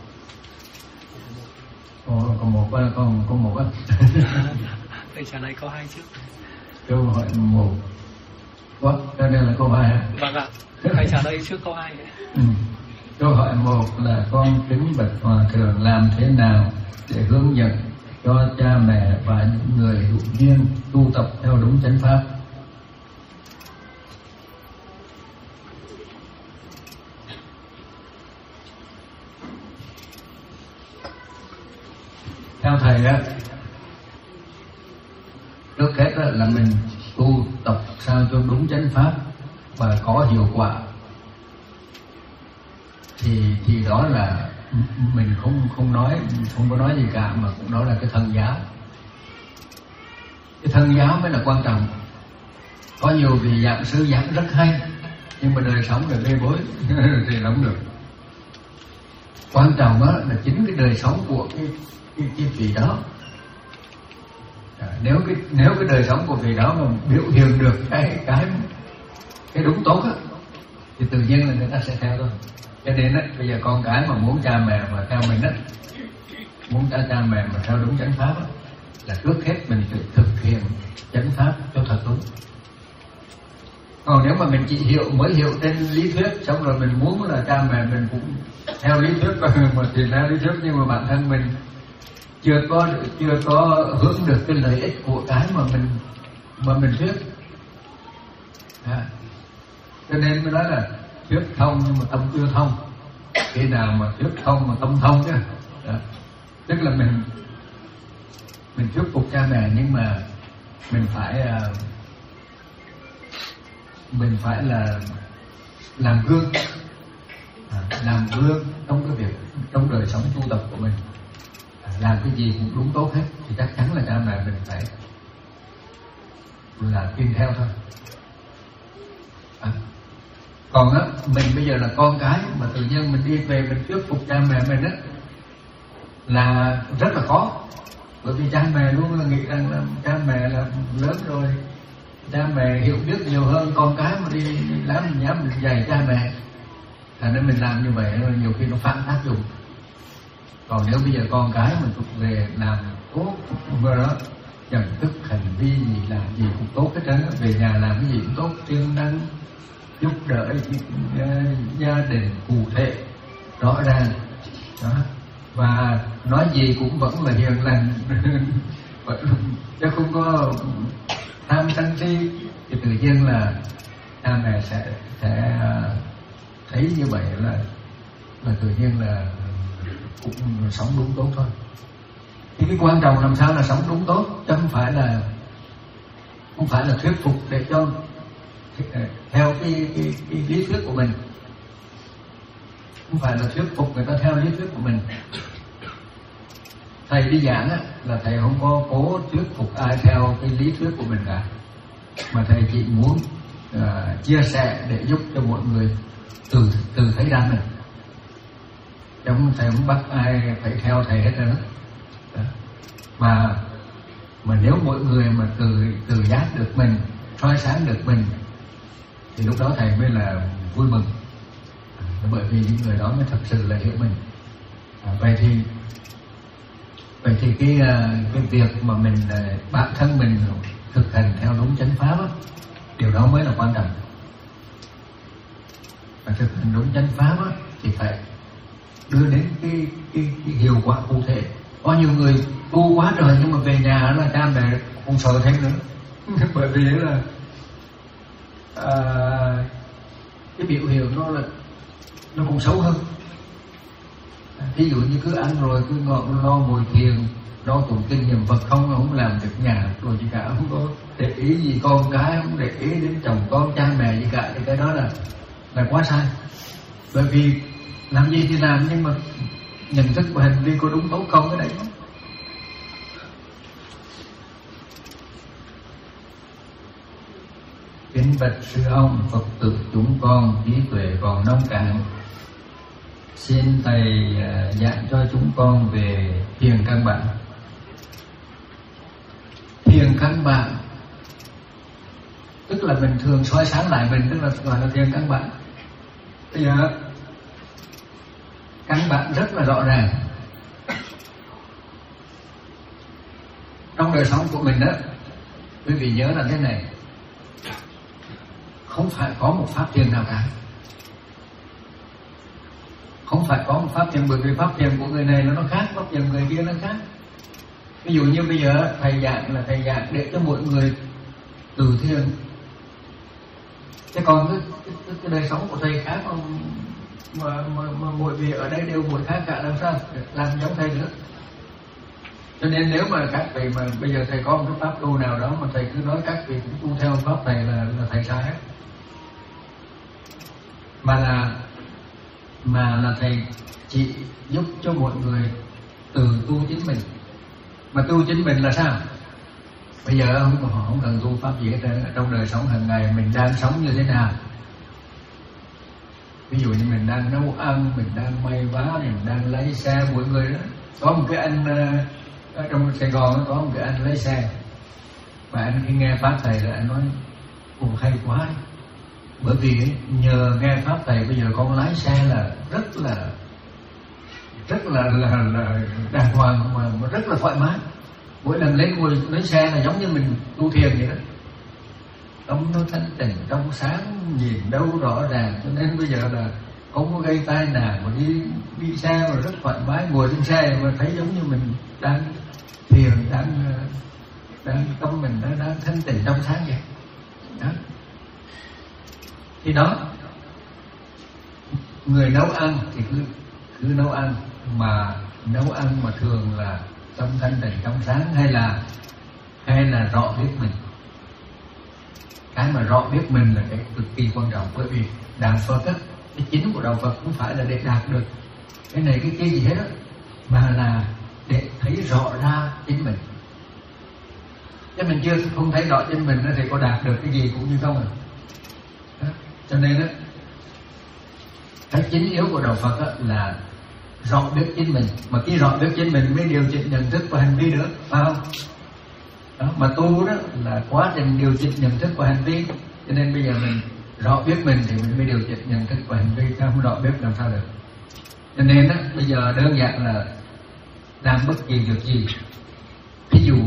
Ồ, có một á, con có một á. Thầy trả lời câu hai trước. Câu hỏi một. What? Đây là câu hai hả? Vâng ạ. Thầy trả lời trước câu hai đấy. Ừ. Câu hỏi một là con kính bạch Hòa Thượng làm thế nào để hướng dẫn cho cha mẹ và những người hữu duyên tu tập theo đúng chánh pháp? Theo thầy á, trước hết là mình tu tập sao cho đúng chánh pháp và có hiệu quả, thì thì đó là mình không không nói không có nói gì cả, mà cũng đó là cái thân giáo. Cái thân giáo mới là quan trọng. Có nhiều vị giảng sư giảng rất hay, nhưng mà đời sống là bê bối thì không được. Quan trọng đó là chính cái đời sống của cái cái, cái vị đó. À, nếu cái nếu cái đời sống của vị đó mà biểu hiện được cái cái cái đúng tốt á, thì tự nhiên là người ta sẽ theo thôi. Cho nên á, bây giờ con cái mà muốn cha mẹ mà theo mình á, muốn cha cha mẹ mà theo đúng chánh pháp á, là trước hết mình phải thực hiện chánh pháp cho thật đúng. Còn nếu mà mình chỉ hiểu mới hiểu trên lý thuyết, xong rồi mình muốn là cha mẹ mình cũng theo lý thuyết mà thì theo lý thuyết, nhưng mà bản thân mình chưa có chưa có hướng được cái lợi ích của cái mà mình mà mình thuyết. À, cho nên mới nói là thuyết thông nhưng mà tâm chưa thông. Khi nào mà thuyết thông mà tâm thông chứ? Đó. Tức là mình mình thuyết phục cha mẹ, nhưng mà mình phải uh, mình phải là làm gương, à, làm gương trong cái việc trong đời sống tu tập của mình. À, làm cái gì cũng đúng tốt hết thì chắc chắn là cha mẹ mình phải là tin theo thôi. À, còn á, mình bây giờ là con cái mà tự nhiên mình đi về mình thuyết phục cha mẹ mình á là rất là khó, bởi vì cha mẹ luôn là nghĩ rằng là cha mẹ là lớn rồi, cha mẹ hiểu biết nhiều hơn con cái mà đi, đi làm mình nhắm mình dạy cha mẹ, thành nên mình làm như vậy nhiều khi nó phản tác dụng. Còn nếu bây giờ con cái mình thuộc về làm tốt vừa đó, nhận thức hành vi gì làm gì cũng tốt hết trơn, về nhà làm cái gì cũng tốt, siêng năng giúp đỡ gia đình cụ thể rõ ràng đó, và nói gì cũng vẫn là hiền lành chứ không có tham sân si, thì tự nhiên là cha mẹ sẽ sẽ thấy như vậy là là tự nhiên là cũng sống đúng tốt thôi. Thì cái quan trọng làm sao là sống đúng tốt, chứ không phải là không phải là thuyết phục để cho theo cái, cái, cái lý thuyết của mình, không phải là thuyết phục người ta theo lý thuyết của mình. Thầy đi giảng á, là thầy không có cố thuyết phục ai theo cái lý thuyết của mình cả, mà thầy chỉ muốn uh, chia sẻ để giúp cho mọi người từ từ thấy ra mình. Chứ không thầy không bắt ai phải theo thầy hết rồi đó. Mà Mà nếu mọi người mà tự tự giác được mình, soi sáng được mình, thì lúc đó thầy mới là vui mừng. À, bởi vì những người đó mới thật sự là hiểu mình. À, vậy thì vậy thì cái cái việc mà mình bản thân mình thực hành theo đúng chánh pháp đó, điều đó mới là quan trọng. Và thực hành đúng chánh pháp đó, thì phải đưa đến cái, cái, cái hiệu quả cụ thể. Có nhiều người tu quá trời nhưng mà về nhà là cha mẹ không sợ thêm nữa. Bởi vì là à, cái biểu hiện nó là nó còn xấu hơn. Ví dụ như cứ ăn rồi cứ ngọn lo ngồi thiền, lo tụng kinh niệm Phật, không không làm việc nhà rồi gì cả, không có để ý gì con cái, không để ý đến chồng con cha mẹ gì cả, thì cái đó là là quá sai. Bởi vì làm gì thì làm, nhưng mà nhận thức và hành vi có đúng tốt không, cái đấy đó. Kính bạch sư ông, Phật tử chúng con trí tuệ còn nông cạn, xin thầy giảng cho chúng con về thiền căn bản. Thiền căn bản tức là mình thường soi sáng lại mình, tức là gọi là thiền căn bản. Bây giờ căn bản rất là rõ ràng trong đời sống của mình đó. Quý vị nhớ là thế này, không phải có một pháp thiền nào cả, không phải có một pháp thiền, bởi vì pháp thiền của người này nó khác, pháp thiền người kia nó khác. Ví dụ như bây giờ thầy giảng là thầy giảng để cho mọi người từ thiền, thế còn cái, cái, cái đời sống của thầy khác mà, mà, mà, mà mọi vị ở đây đều mỗi khác cả, làm sao làm giống thầy nữa. Cho nên nếu mà các vị mà bây giờ thầy có một cái pháp tu nào đó mà thầy cứ nói các vị cũng tu theo pháp thầy là, là thầy sai hết. Mà là mà là thầy chỉ giúp cho mọi người từ tu chính mình. Mà tu chính mình là sao? Bây giờ không, họ không cần tu pháp gì hết trơn. Trong đời sống hàng ngày mình đang sống như thế nào? Ví dụ như mình đang nấu ăn, mình đang may vá, mình đang lấy xe, mọi người đó. Có một cái anh ở trong Sài Gòn có một cái anh lấy xe, và anh khi nghe pháp thầy là anh nói ồ hay quá. Bởi vì nhờ nghe pháp thầy bây giờ con lái xe là rất là rất là là, là đàng hoàng, mà, mà rất là thoải mái. Mỗi lần lên ngồi lấy xe là giống như mình tu thiền vậy đó. Tâm nó thanh tịnh, trong sáng, nhìn đâu rõ ràng. Cho nên bây giờ là không có gây tai nạn, mà đi đi xe mà rất thoải mái, ngồi trên xe mà thấy giống như mình đang thiền, đang đang tâm mình đang, đang thanh tịnh trong sáng vậy đó. Thì đó, người nấu ăn thì cứ cứ nấu ăn, mà nấu ăn mà thường là tâm thanh tịnh trong sáng, hay là hay là rõ biết mình. Cái mà rõ biết mình là cái cực kỳ quan trọng. Bởi vì đạo Phật á, cái chính của đạo Phật không phải là để đạt được cái này cái kia gì hết á, mà là để thấy rõ ra chính mình. Chứ mình chưa không thấy rõ chính mình thì có đạt được cái gì cũng như không à. Đó. Cho nên á, cái chính yếu của đạo Phật á là rõ biết chính mình. Mà khi rõ biết chính mình mới điều chỉnh nhận thức và hành vi được, phải không? Đó. Mà tu đó là quá trình điều chỉnh nhận thức và hành vi. Cho nên bây giờ mình rõ biết mình thì mình mới điều chỉnh nhận thức và hành vi, chứ không rõ biết làm sao được. Cho nên á, bây giờ đơn giản là làm bất kỳ việc gì. Ví dụ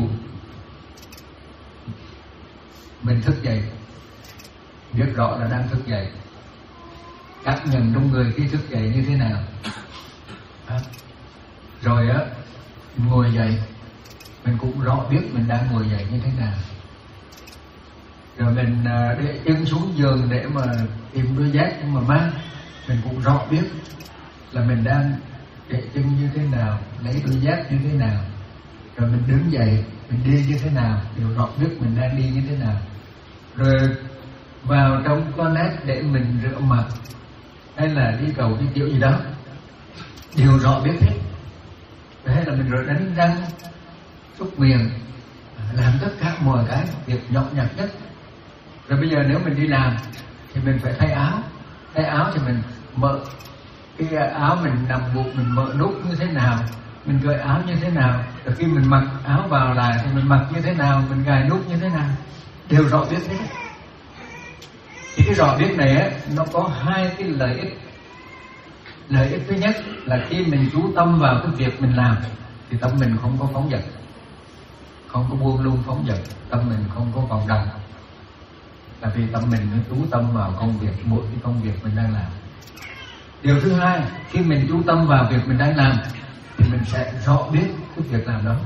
mình thức dậy, biết rõ là đang thức dậy, cảm nhận trong người khi thức dậy như thế nào. À, rồi á, ngồi dậy, mình cũng rõ biết mình đang ngồi dậy như thế nào. Rồi mình để chân xuống giường để mà tìm đôi dép nhưng mà mang, mình cũng rõ biết là mình đang để chân như thế nào, lấy đôi dép như thế nào. Rồi mình đứng dậy, mình đi như thế nào, đều rõ biết mình đang đi như thế nào. Rồi vào trong toilet để mình rửa mặt hay là đi cầu đi tiểu gì đó, đều rõ biết hết. Hay là mình rồi đánh răng, súc miệng, làm tất cả mọi cái việc nhọc nhặt nhất. Rồi bây giờ nếu mình đi làm thì mình phải thay áo. Thay áo thì mình mở cái áo, mình nằm buộc, mình mở nút như thế nào, mình cởi áo như thế nào, rồi khi mình mặc áo vào lại thì mình mặc như thế nào, mình gài nút như thế nào, đều rõ biết hết. Thì cái rõ biết này á, nó có hai cái lợi ích. Lợi ích thứ nhất là khi mình chú tâm vào cái việc mình làm thì tâm mình không có phóng dật, không có buông lung phóng dật, tâm mình không có vòng động, là vì tâm mình nó chú tâm vào công việc, mỗi cái công việc mình đang làm. Điều thứ hai, khi mình chú tâm vào việc mình đang làm thì mình sẽ rõ biết cái việc làm đó.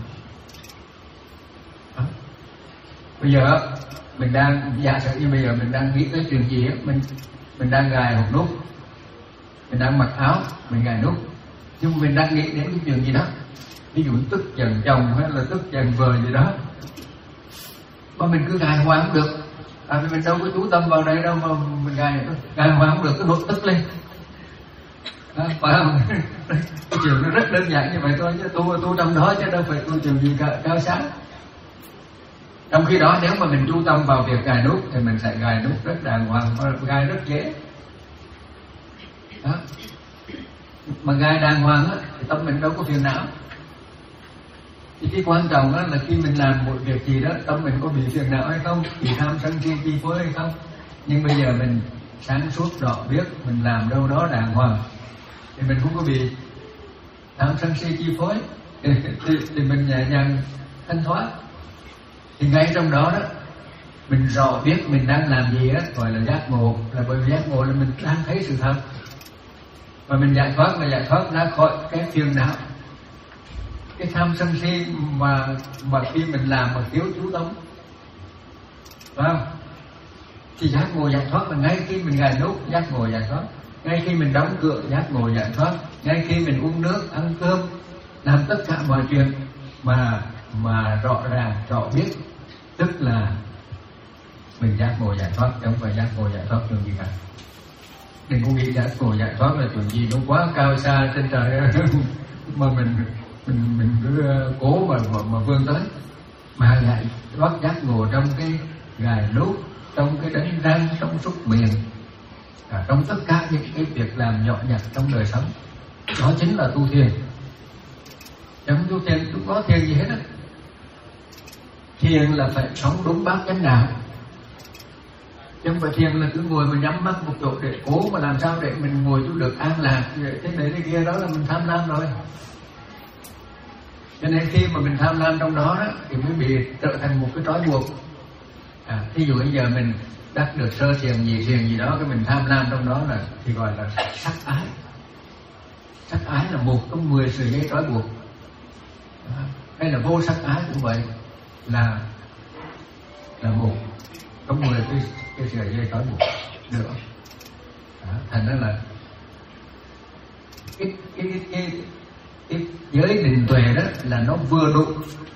đó. Bây giờ mình đang, giả sử như bây giờ mình đang nghĩ tới chuyện gì á, mình mình đang gài một nút, mình đang mặc áo, mình gài nút, nhưng mà mình đang nghĩ đến cái chuyện gì đó, ví dụ tức giận chồng hay là tức giận vợ gì đó, mà mình cứ gài hoài không được, à, vì mình đâu có chú tâm vào đây đâu mà mình gài gài hoài không được, cái nút tức lên, à, phải không? Cái chuyện nó rất đơn giản như vậy thôi, chứ tu tu trong đó chứ đâu phải tu chuyện gì cao, cao sáng. Trong khi đó nếu mà mình chú tâm vào việc gài nút thì mình sẽ gài nút rất đàng hoàng, gài rất dễ. Đó. Mà gài đàng hoàng á, thì tâm mình đâu có phiền não. Thì cái quan trọng đó là khi mình làm một việc gì đó, tâm mình có bị phiền não hay không, bị tham sân si chi phối hay không. Nhưng bây giờ mình sáng suốt rõ biết, mình làm đâu đó đàng hoàng thì mình không có bị tham sân si chi phối, thì, thì, thì mình nhẹ nhàng thanh thoát. Thì ngay trong đó đó mình rõ biết mình đang làm gì á, gọi là giác ngộ. Là bởi vì giác ngộ là mình đang thấy sự thật, và mình giải thoát là giải thoát ra khỏi cái phiền não, cái tham sân si mà mà khi mình làm mà thiếu chú tâm, phải không? Thì giác ngộ giải thoát là ngay khi mình gài nút, giác ngộ giải thoát. Ngay khi mình đóng cửa, giác ngộ giải thoát. Ngay khi mình uống nước, ăn cơm, làm tất cả mọi chuyện mà mà rõ ràng, rõ biết, tức là mình giác ngộ giải thoát, chứ không phải giác ngộ giải thoát chuyện gì cả. Đừng có nghĩ giác ngộ giải thoát là chuyện gì nó quá cao xa trên trời mà mình mình mình cứ cố mà mà, mà vươn tới. Mà giải thoát giác ngộ trong cái gài nút, trong cái đánh răng, trong xúc miệng, à, trong tất cả những cái việc làm nhỏ nhặt trong đời sống, đó chính là tu thiền. Trong tu thiền không có thiền gì hết á. Thiền là phải sống đúng bát chánh đạo, chứ không phải thiền là cứ ngồi mà nhắm mắt một chỗ để cố mà làm sao để mình ngồi cho được an lạc, thế này thế kia, đó là mình tham lam rồi. Cho nên khi mà mình tham lam trong đó, đó thì mới bị trở thành một cái trói buộc. À, thí dụ bây giờ mình đắc được sơ thiền gì thiền gì đó, cái mình tham lam trong đó là thì gọi là sắc ái. Sắc ái là một trong mười sợi dây trói buộc. À, hay là vô sắc ái cũng vậy, là là một trong mười cái cái sợi dây trói buộc nữa. À, thành ra là cái cái cái cái, cái giới định tuệ đó là nó vừa đủ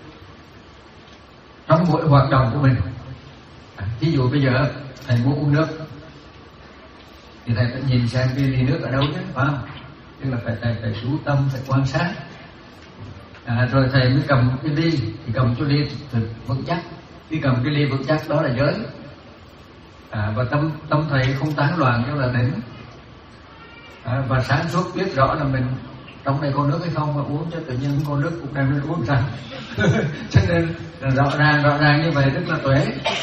trong mỗi hoạt động của mình. À, ví dụ bây giờ thầy muốn uống nước thì thầy phải nhìn xem cái ly nước ở đâu chứ, phải không? Tức là phải thầy phải chú tâm, phải quan sát. À, rồi thầy mới cầm cái ly thì cầm cái ly thật vững chắc. Khi cầm cái ly vững chắc đó là giới. À, và tâm tâm thầy không tán loạn cho là tỉnh. À, và sáng suốt biết rõ là mình trong đây có nước hay không, mà uống cho tự nhiên có nước cũng đem lên uống rằng. Cho nên là rõ ràng rõ ràng như vậy tức là tuệ.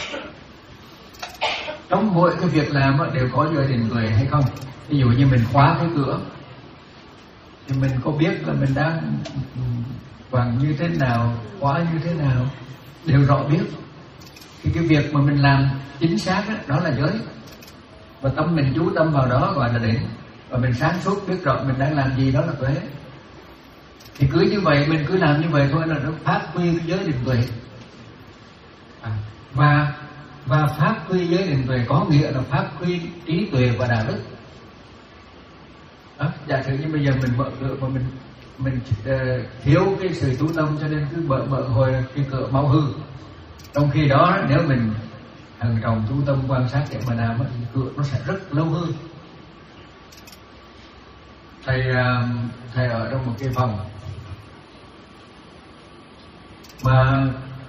Trong mỗi cái việc làm đều có giới định tuệ hay không. Ví dụ như mình khóa cái cửa thì mình có biết là mình đang bằng như thế nào, khóa như thế nào, đều rõ biết. Thì cái việc mà mình làm chính xác đó, đó là giới. Và tâm mình chú tâm vào đó gọi là định. Và mình sáng suốt biết rõ mình đang làm gì, đó là tuệ. Thì cứ như vậy, mình cứ làm như vậy thôi là nó phát huy cái giới định tuệ. À, và và phát huy giới định tuệ có nghĩa là phát huy trí tuệ và đạo đức. Đó, giả sử như bây giờ mình mở cửa mà mình mình uh, thiếu cái sự chú tâm cho nên cứ mở mở hồi cái cửa mau hư. Trong khi đó nếu mình hằng trọng chú tâm quan sát để mà làm thì cửa nó sẽ rất lâu hư. Thầy uh, thầy ở trong một cái phòng mà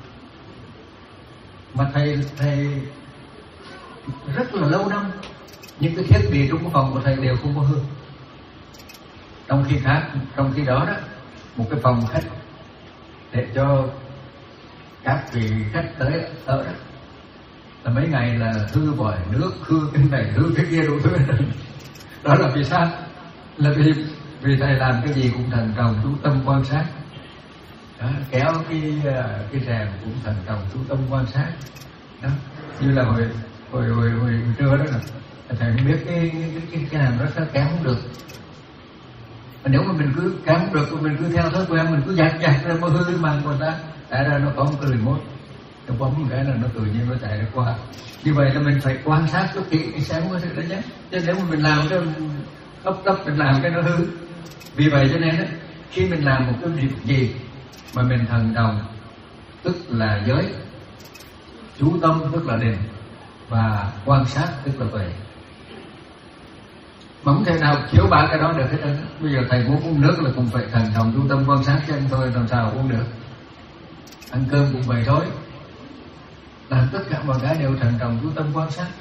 mà thầy thầy rất là lâu năm những cái thiết bị trong cái phòng của thầy đều không có hư. Trong khi khác, trong khi đó đó một cái phòng khách để cho các vị khách tới ở đó. Là mấy ngày là thư vòi nước, khư cái này, thư cái kia đủ thứ. Đó là vì sao? Là vì vì thầy làm cái gì cũng thần trọng, chú tâm quan sát. Đó, kéo cái cái rèm cũng thần trọng, chú tâm quan sát. Đó, như là hồi hồi hồi, hồi trưa đó là thầy không biết cái cái cái, cái làm đó sẽ kéo không được. Mà nếu mà mình cứ kéo không được, mình cứ theo thói quen, mình cứ giặt giặt ra mà hư màn của ta, tại ra nó có một cái remote, nó bấm một cái là nó tự nhiên nó chạy nó qua. Như vậy là mình phải quan sát cho kỹ cái xem có sự đó nhé. Chứ nếu mà mình làm cho ấp tấp mình làm cái nó hư. Vì vậy cho nên đó, khi mình làm một cái việc gì mà mình thần đồng, tức là giới, chú tâm tức là định, và quan sát tức là tuệ. Mà không thể nào chiếu ba cái đó được hết trơn. Bây giờ thầy muốn uống nước là cũng phải thần trọng chú tâm quan sát, chứ anh thôi làm sao uống được. Ăn cơm cũng vậy thôi, làm tất cả mọi cái đều thần trọng chú tâm quan sát.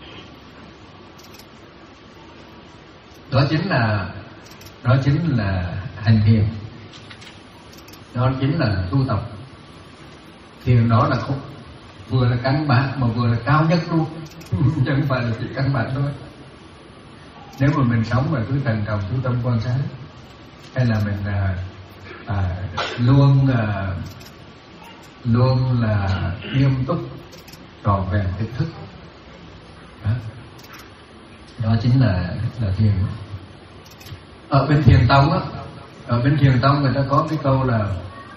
Đó chính là đó chính là hành thiền, đó chính là tu tập. Thiền đó là không vừa là căn bản mà vừa là cao nhất luôn, chứ không phải là chỉ căn bản thôi. Nếu mà mình sống mà cứ thần trọng chú tâm quan sát, hay là mình à, à, luôn à, luôn là nghiêm túc trọn vẹn thực thức, đó, đó chính là là thiền. Ở bên thiền tông á, ở bên thiền tông người ta có cái câu là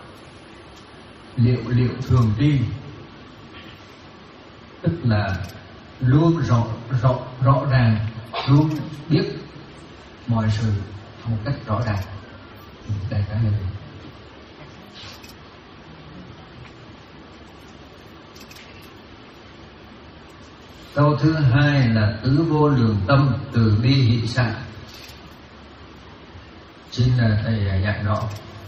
liệu liệu thường tri, tức là luôn rõ rõ rõ ràng, luôn biết mọi sự một cách rõ ràng. Đại khái là câu thứ hai là tứ vô lượng tâm, từ bi hỷ xả. Xin là thầy dạy rõ.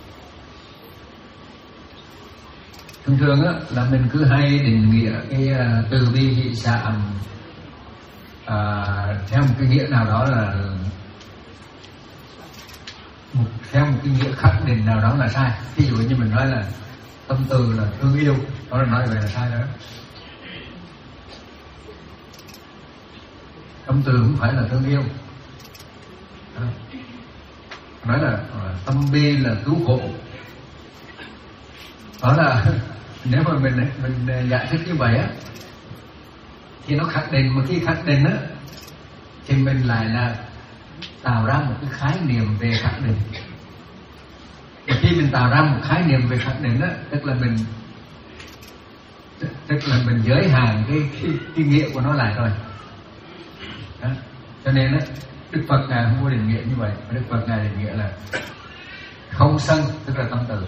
Thường thường á, là mình cứ hay định nghĩa cái uh, từ bi hỷ xả uh, theo một cái nghĩa nào đó là một, theo một cái nghĩa khắc định nào đó là sai. Ví dụ như mình nói là tâm từ là thương yêu, đó là nói vậy là sai đó. Tâm từ không phải là thương yêu. Đó. Nói là uh, tâm bi là cứu khổ. Đó là nếu mà mình mình giải thích như vậy á, thì nó khẳng định, mà khi khẳng định á thì mình lại là tạo ra một cái khái niệm về khẳng định. Và khi mình tạo ra một khái niệm về khẳng định á, tức là mình tức là mình giới hạn cái cái, cái nghĩa của nó lại rồi. Đó. Cho nên á, Đức Phật ngài không có định nghĩa như vậy. Đức Phật ngài định nghĩa là không sân, tức là tâm từ.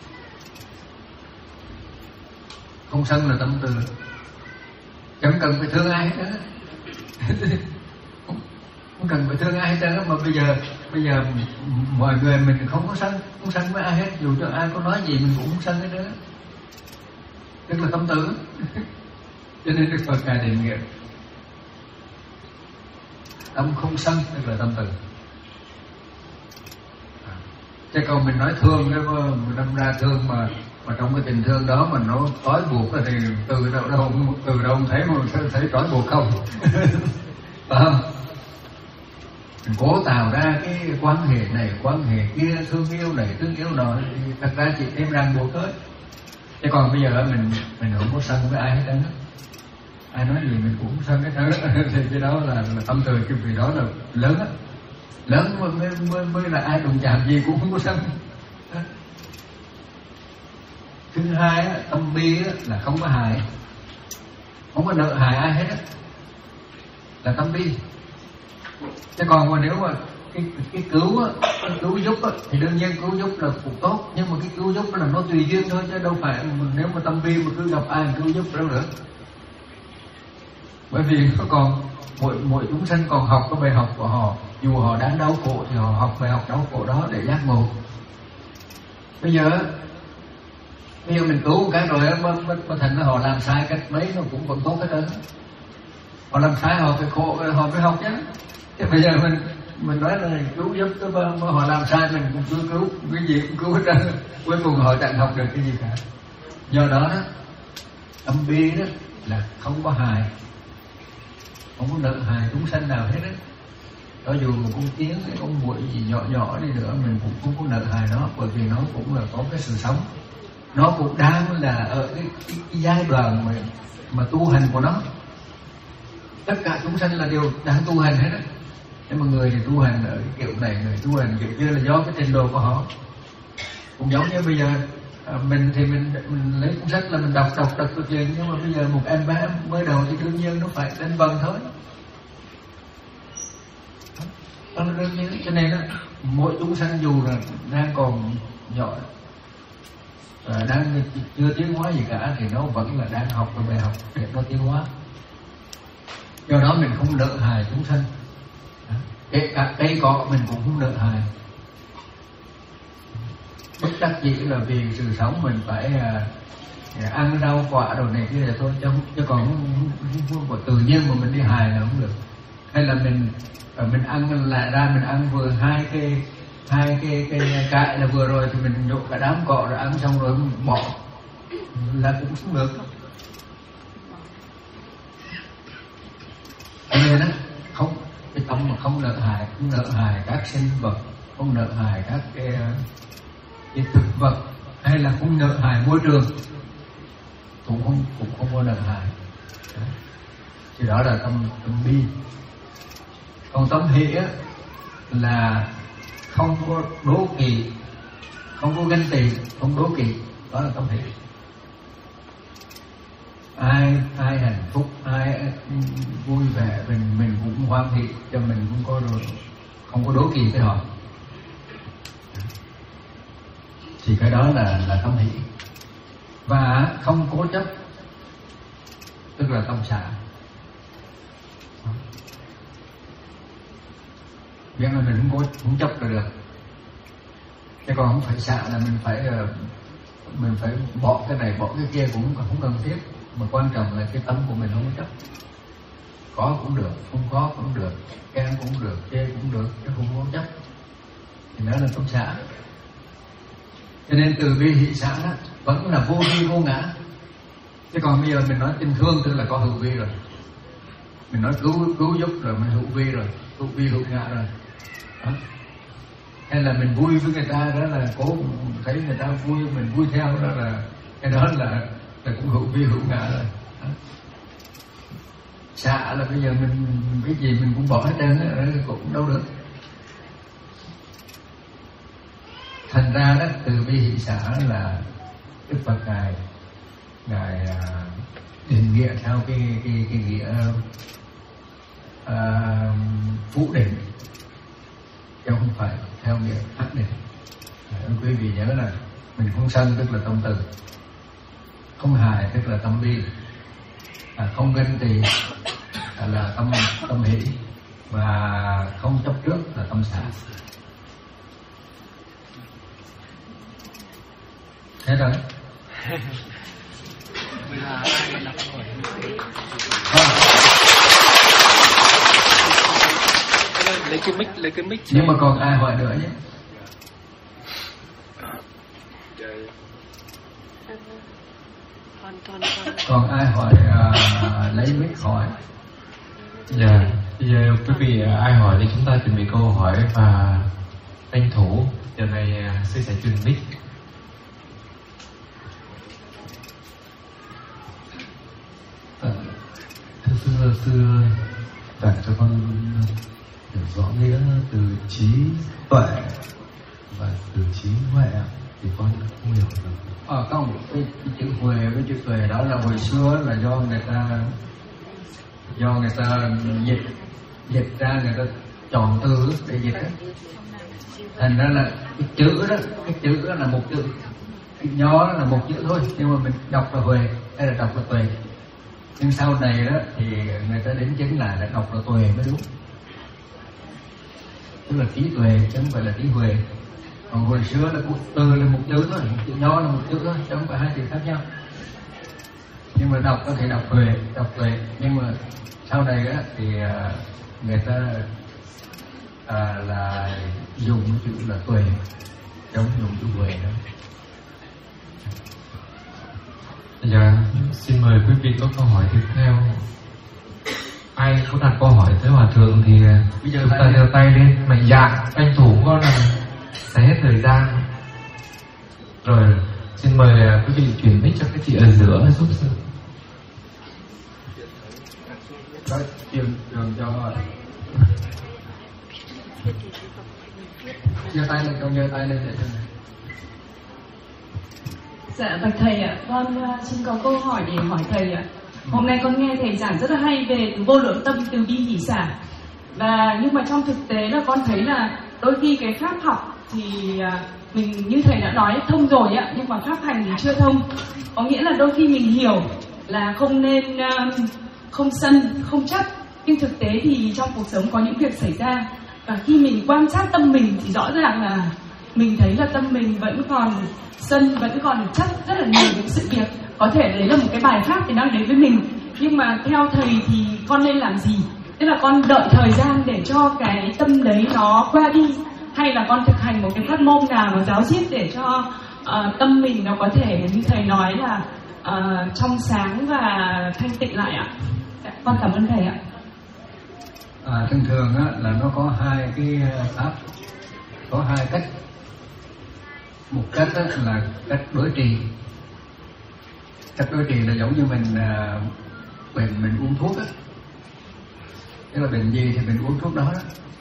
Không sân là tâm từ, chẳng cần phải thương ai hết đó. không, không cần phải thương ai hết đó. Mà bây giờ bây giờ mọi người mình không có sân, không sân với ai hết, dù cho ai có nói gì mình cũng không sân hết đó. Tức là tâm từ. Cho nên Đức Phật ngài định nghĩa tâm không sân, tức là tâm từ. Chứ còn mình nói thương đó, mình đâm ra thương mà mà trong cái tình thương đó mà nó trói buộc thì từ đâu đâu từ đâu thấy mà thấy trói buộc không. Phải không? Mình cố tạo ra cái quan hệ này quan hệ kia, thương yêu này thương yêu nọ, thì thật ra chỉ thêm ràng buộc thôi. Chứ còn bây giờ mình mình không có sân với ai hết trơn á, ai nói gì mình cũng không sân hết trơn á. Thì cái đó là, là tâm từ, cái vì đó là lớn á, lớn mới, mới mới là ai đụng chạm gì cũng không có sân. Thứ hai á, tâm bi á, là không có hại, không có nợ hại ai hết á, là tâm bi. Chứ còn mà nếu mà cái, cái cứu á, cái cứu giúp á, thì đương nhiên cứu giúp là cũng tốt, nhưng mà cái cứu giúp là nó tùy duyên thôi, chứ đâu phải mình, nếu mà tâm bi mà cứ gặp ai cứu giúp đâu nữa. Bởi vì nó còn mỗi mỗi chúng sanh còn học cái bài học của họ, dù họ đang đau khổ thì họ học bài học đau khổ đó để giác ngộ. Bây giờ bây giờ mình cứu một cái rồi á, mà thành là họ làm sai cách mấy nó cũng vẫn tốt hết trơn. Họ làm sai họ phải khổ, họ phải học chứ. Thế bây giờ mình mình nói là cứu giúp cái mà họ làm sai mình cũng cứ cứu, cái gì cũng cứu hết trơn, cuối cùng họ chẳng học được cái gì cả. Do đó đó, tâm bi đó là không có hại, không có nợ hại chúng sanh nào hết đó. Cho dù một con kiến, cái con muỗi gì nhỏ nhỏ đi nữa mình cũng không có nợ hại nó, bởi vì nó cũng là có cái sự sống, nó cũng đang là ở cái, cái, cái giai đoạn mà mà tu hành của nó. Tất cả chúng sanh là đều đang tu hành hết á. Nhưng mà người thì tu hành ở cái kiểu này, người tu hành kiểu kia là do cái trình độ của họ. Cũng giống như bây giờ mình thì mình, mình lấy cuốn sách là mình đọc đọc đọc được liền, nhưng mà bây giờ một em bé mới đầu thì đương nhiên nó phải lên vần thôi. Đó là đương nhiên. Cho nên đó, mỗi chúng sanh dù là đang còn nhỏ, đang chưa tiến hóa gì cả thì nó vẫn là đang học và bài học để nó tiến hóa. Do đó mình không nợ hại chúng sanh, kể cả cây cọ mình cũng không nợ hại. Bất đắc dĩ là vì sự sống mình phải uh, ăn rau quả đồ này kia là thôi, chứ, chứ còn không, không, không, tự nhiên mà mình đi hài là không được. Hay là mình uh, mình ăn lại ra mình ăn vừa hai cái hai cái cái cải là vừa rồi thì mình nhổ cả đám cọ rồi ăn xong rồi mình bỏ là cũng không được. Cho nên đó, không cái tâm mà không nợ hại, không nợ hại các sinh vật, không nợ hại các cái, cái thực vật, hay là không nợ hại môi trường, cũng không cũng không có nợ hại. Thì đó là tâm tâm bi. Còn tâm hỷ á là không có đố kỵ, không có ganh tị, không đố kỵ, đó là tâm hỷ. Ai ai hạnh phúc, ai vui vẻ mình mình cũng hoan hỷ cho mình, không có rồi không có đố kỵ với họ. Thì cái đó là là tâm hỷ. Và không cố chấp, tức là tâm xả. Vậy là mình không có không chấp là được. Chứ còn không phải xả là mình phải mình phải bỏ cái này bỏ cái kia cũng không cần thiết. Mà quan trọng là cái tâm của mình không có chấp. Có cũng được, không có cũng được, khen cũng được, chê cũng được, chứ không có chấp. Thì đó là tâm xả. Cho nên từ bi hỷ xả đó vẫn là vô vi vô ngã. Chứ còn bây giờ mình nói tình thương tức là có hữu vi rồi. Mình nói cứu cứu giúp rồi mình hữu vi rồi, hữu vi hữu ngã rồi. Đó. Hay là mình vui với người ta đó là cố thấy người ta vui mình vui theo, đó là cái đó là là cũng hữu vi hữu ngã rồi. Đó. Xả là bây giờ mình cái gì mình cũng bỏ hết trơn đó, cũng đâu được. Thành ra đó từ bi hỷ xả là Đức Phật ngài ngài uh, định nghĩa theo cái cái cái nghĩa uh, phủ định, chứ không phải theo nghĩa ác định. À, quý vị nhớ là mình không sân tức là tâm từ, không hại tức là tâm bi, à, không ganh tị là tâm tâm hỷ, và không chấp trước là tâm xả. Thế rồi. Bây giờ ai mà đặt hỏi lấy cái mic, lấy cái mic. Nhưng mà còn ai hỏi nữa nhé? Còn ai hỏi uh, lấy mic hỏi? Dạ, bây giờ quý vị ai hỏi thì chúng ta chuẩn bị câu hỏi và tranh thủ. Giờ này sư sẽ truyền mic. Thưa sư, sư giảng cho con hiểu rõ nghĩa từ trí tuệ và từ trí huệ thì con không hiểu được. Ờ à, không, cái, cái chữ huệ với chữ tuệ đó là hồi xưa là do người ta do người ta dịch dịch ra, người ta chọn từ để dịch đó. Thành ra là cái chữ đó, cái chữ đó là một chữ, cái nho là một chữ thôi, nhưng mà mình đọc là huệ hay là đọc là tuệ. Nhưng sau này đó thì người ta đến chứng lại là đọc là tuệ mới đúng, tức là trí tuệ chứ không phải là trí huệ. Còn hồi xưa là từ là một chữ thôi, chữ nho là một chữ thôi, chứ không phải hai chữ khác nhau. Nhưng mà đọc có thể đọc huệ, đọc tuệ, nhưng mà sau này đó thì người ta à, là dùng cái chữ là tuệ, giống dùng chữ huệ đó. Dạ, xin mời quý vị có câu hỏi tiếp theo. Ai có đặt câu hỏi tới Hòa Thượng thì Bây giờ chúng ta giơ tay lên, mạnh dạn, tranh thủ có là sẽ hết thời gian. Rồi, xin mời quý vị chuyển mic cho cái chị ở giữa giúp sự. Đó, trường trường cho giơ tay lên, con giơ tay lên để cho này. Dạ, bạch thầy ạ, con uh, xin có câu hỏi để hỏi thầy ạ. Hôm nay con nghe thầy giảng rất là hay về vô lượng tâm, từ bi hỷ xả. Và nhưng mà trong thực tế là con thấy là đôi khi cái pháp học thì uh, mình như thầy đã nói thông rồi ạ, nhưng mà pháp hành thì chưa thông. Có nghĩa là đôi khi mình hiểu là không nên uh, không sân, không chấp, nhưng thực tế thì trong cuộc sống có những việc xảy ra. Và khi mình quan sát tâm mình thì rõ ràng là mình thấy là tâm mình vẫn còn sân, vẫn còn chấp rất là nhiều những sự việc. Có thể đấy là một cái bài pháp thì đang đến với mình, nhưng mà theo thầy thì con nên làm gì? Tức là con đợi thời gian để cho cái tâm đấy nó qua đi, hay là con thực hành một cái pháp môn nào nó ráo riết để cho uh, tâm mình nó có thể như thầy nói là uh, trong sáng và thanh tịnh lại ạ? Con cảm ơn thầy ạ. À, thường thường á, là nó có hai cái pháp, có hai cách. Một cách á, là cách đối trì. Cách đối trì là giống như mình à, bệnh mình uống thuốc á, tức là bệnh gì thì mình uống thuốc đó, đó.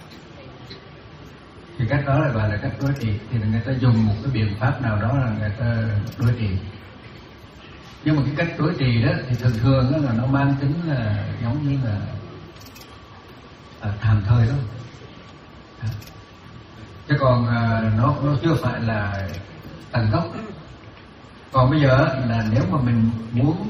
Thì cách đó là gọi là cách đối trì. Thì người ta dùng một cái biện pháp nào đó là người ta đối trì. Nhưng mà cái cách đối trì đó thì thường thường đó là nó mang tính là giống như là à, tạm thời thôi. À. Chứ còn à, nó nó chưa phải là tận gốc. Còn bây giờ là nếu mà mình muốn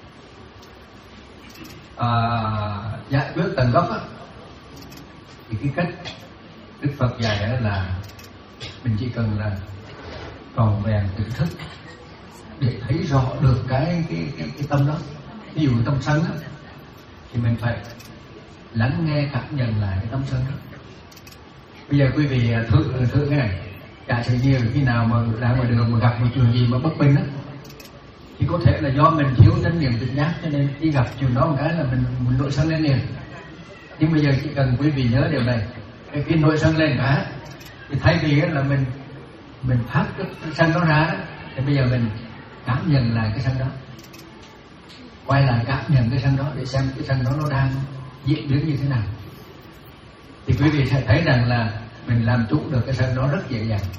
à, giải quyết tận gốc á, thì cái cách Đức Phật dạy là mình chỉ cần là tròn vẹn tỉnh thức để thấy rõ được cái cái cái, cái tâm đó. Ví dụ tâm sân á, thì mình phải lắng nghe cảm nhận lại cái tâm sân đó. Bây giờ quý vị thử thử cái này, giả sử như khi nào mà ra ngoài đường mà gặp một chuyện gì mà bất bình á, thì có thể là do mình thiếu chánh niệm tỉnh giác, cho nên khi gặp chuyện đó một cái là mình, mình nổi sân lên liền. Nhưng bây giờ chỉ cần quý vị nhớ điều này, cái khi nổi sân lên cả thì thay vì là mình mình phát cái, cái sân đó ra, thì bây giờ mình cảm nhận lại cái sân đó, quay lại cảm nhận cái sân đó để xem cái sân đó nó đang diễn biến như thế nào. Thì quý vị sẽ thấy rằng là mình làm chủ được cái sân đó rất dễ dàng.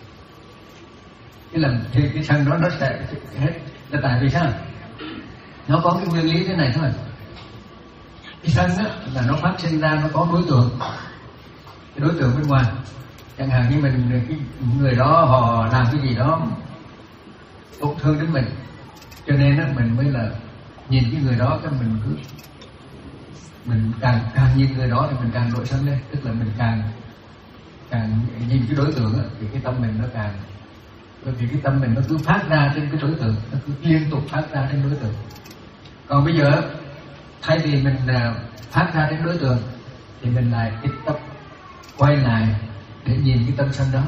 Cái làm thì cái sân đó nó sẽ hết. Là tại vì sao? Nó có cái nguyên lý thế này thôi. Cái sân á là nó phát sinh ra, nó có đối tượng, cái đối tượng bên ngoài. Chẳng hạn như mình cái người đó họ làm cái gì đó tổn thương đến mình, cho nên á mình mới là nhìn cái người đó cái mình cứ mình càng càng nhìn người đó thì mình càng nổi sân lên, tức là mình càng càng nhìn cái đối tượng á, thì cái tâm mình nó càng, bởi vì cái tâm mình nó cứ phát ra trên cái đối tượng, nó cứ liên tục phát ra trên đối tượng. Còn bây giờ thay vì mình phát ra trên đối tượng thì mình lại tiếp tục quay lại để nhìn cái tâm sân đó,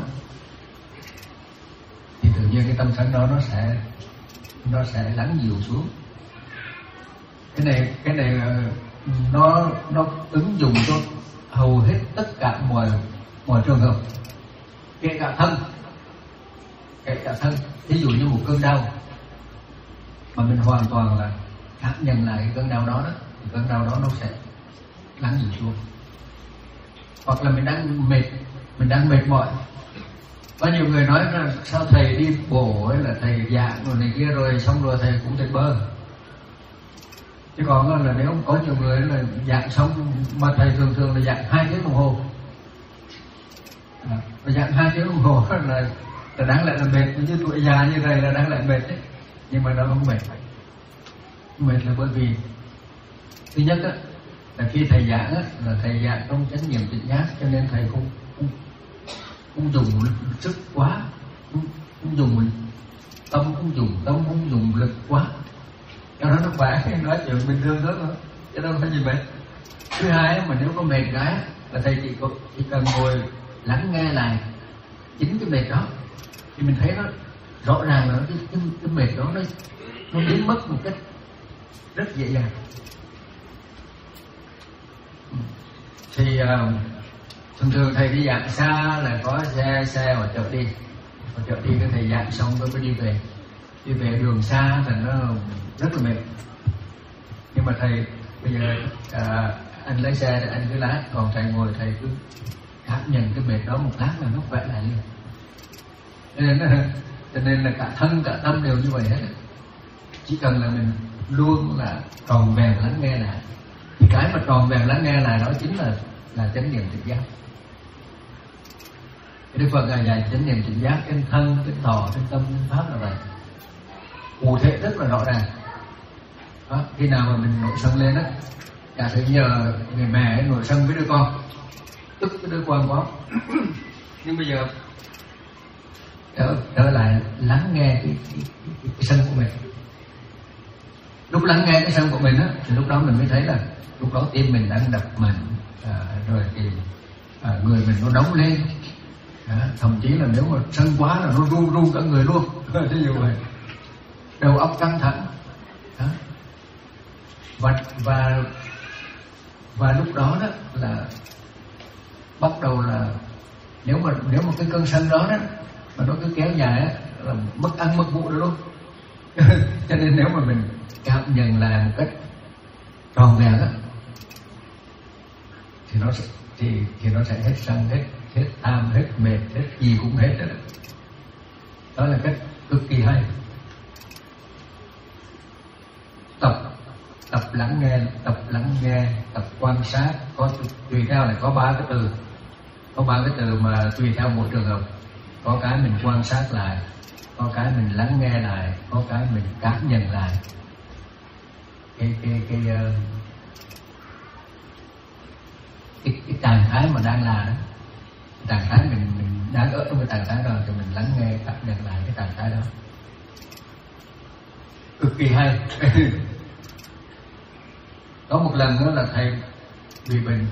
thì tự nhiên cái tâm sân đó nó sẽ nó sẽ lắng dịu xuống. Cái này cái này nó nó ứng dụng cho hầu hết tất cả mọi mọi trường hợp, kể cả thân, kể cả thân. Ví dụ như một cơn đau mà mình hoàn toàn là cảm nhận lại cái cơn đau đó đó, thì cơn đau đó nó sẽ lắng dịu xuống. Hoặc là mình đang mệt, mình đang mệt mỏi. Có nhiều người nói là sao thầy đi bộ hay là thầy giảng rồi này kia rồi xong rồi thầy cũng tỉnh bơ. Chứ còn là nếu có nhiều người là giảng xong mà thầy thường thường là giảng hai tiếng đồng hồ, à, giảng hai tiếng đồng hồ là, là đáng lẽ là mệt, như tuổi già như thầy là đáng lẽ mệt đấy, nhưng mà nó không mệt. Mệt là bởi vì thứ nhất á, là khi thầy giảng á, là thầy giảng trong chánh niệm tỉnh giác, cho nên thầy không không, không dùng sức quá, không, không dùng tâm, không dùng tâm, không dùng lực quá, cho đó nó khỏe. Nói chuyện bình thường thôi, chứ đâu có gì mệt. Thứ hai mà nếu có mệt cái là thầy chỉ, có, chỉ cần ngồi lắng nghe lại chính cái mệt đó thì mình thấy nó rõ ràng là cái, cái, cái mệt đó nó nó biến mất một cách rất dễ dàng. Thì uh, thường thường thầy đi giảng xa là có xe xe ở chợ đi, ở chợ đi cái thầy giảng xong rồi mới đi về, đi về đường xa thì nó rất là mệt. Nhưng mà thầy bây giờ uh, anh lấy xe anh cứ lái, còn thầy ngồi thầy cứ cảm nhận cái mệt đó một lát là nó khỏe lại liền. Cho nên, cho nên là cả thân cả tâm đều như vậy hết. Chỉ cần là mình luôn là tròn vẹn lắng nghe lại, thì cái mà tròn vẹn lắng nghe lại đó chính là là chánh niệm tỉnh giác. Đức Phật là dạy chánh niệm tỉnh giác trên thân, trên thọ, trên tâm, trên pháp là vậy, cụ thể rất là rõ ràng. Đó, khi nào mà mình nổi sân lên đó, cả thử nhờ người mẹ ấy nổi sân với đứa con, tức với đứa con quá. Nhưng bây giờ trở, trở lại lắng nghe cái, cái, cái, cái sân của mình. Lúc lắng nghe cái sân của mình á, thì lúc đó mình mới thấy là lúc đó tim mình đang đập mạnh, à, rồi thì à, người mình nó nóng lên, à, thậm chí là nếu mà sân quá là nó run run cả người luôn. Thế như vậy, đầu óc căng thẳng. Đó. Và và và lúc đó đó là bắt đầu là nếu mà nếu mà cái cơn sân đó đó mà nó cứ kéo dài á là mất ăn mất ngủ rồi luôn. Cho nên nếu mà mình cảm nhận lại một cách tròn vẹn á thì nó sẽ thì thì nó sẽ hết sân, hết hết tham, hết mệt, hết gì cũng hết rồi. Đó là cách cực kỳ hay. Tập tập lắng nghe, tập lắng nghe, tập quan sát, có tùy theo là có ba cái từ, có ba cái từ mà tùy theo mỗi trường hợp. Có cái mình quan sát lại, có cái mình lắng nghe lại, có cái mình cảm nhận lại. Cái cái cái cái, cái, cái trạng thái mà đang là trạng thái mình mình đang ở trong cái trạng thái đó thì mình lắng nghe, cảm nhận lại cái trạng thái đó. Cực kỳ hay. Có một lần nữa là thầy bị bệnh,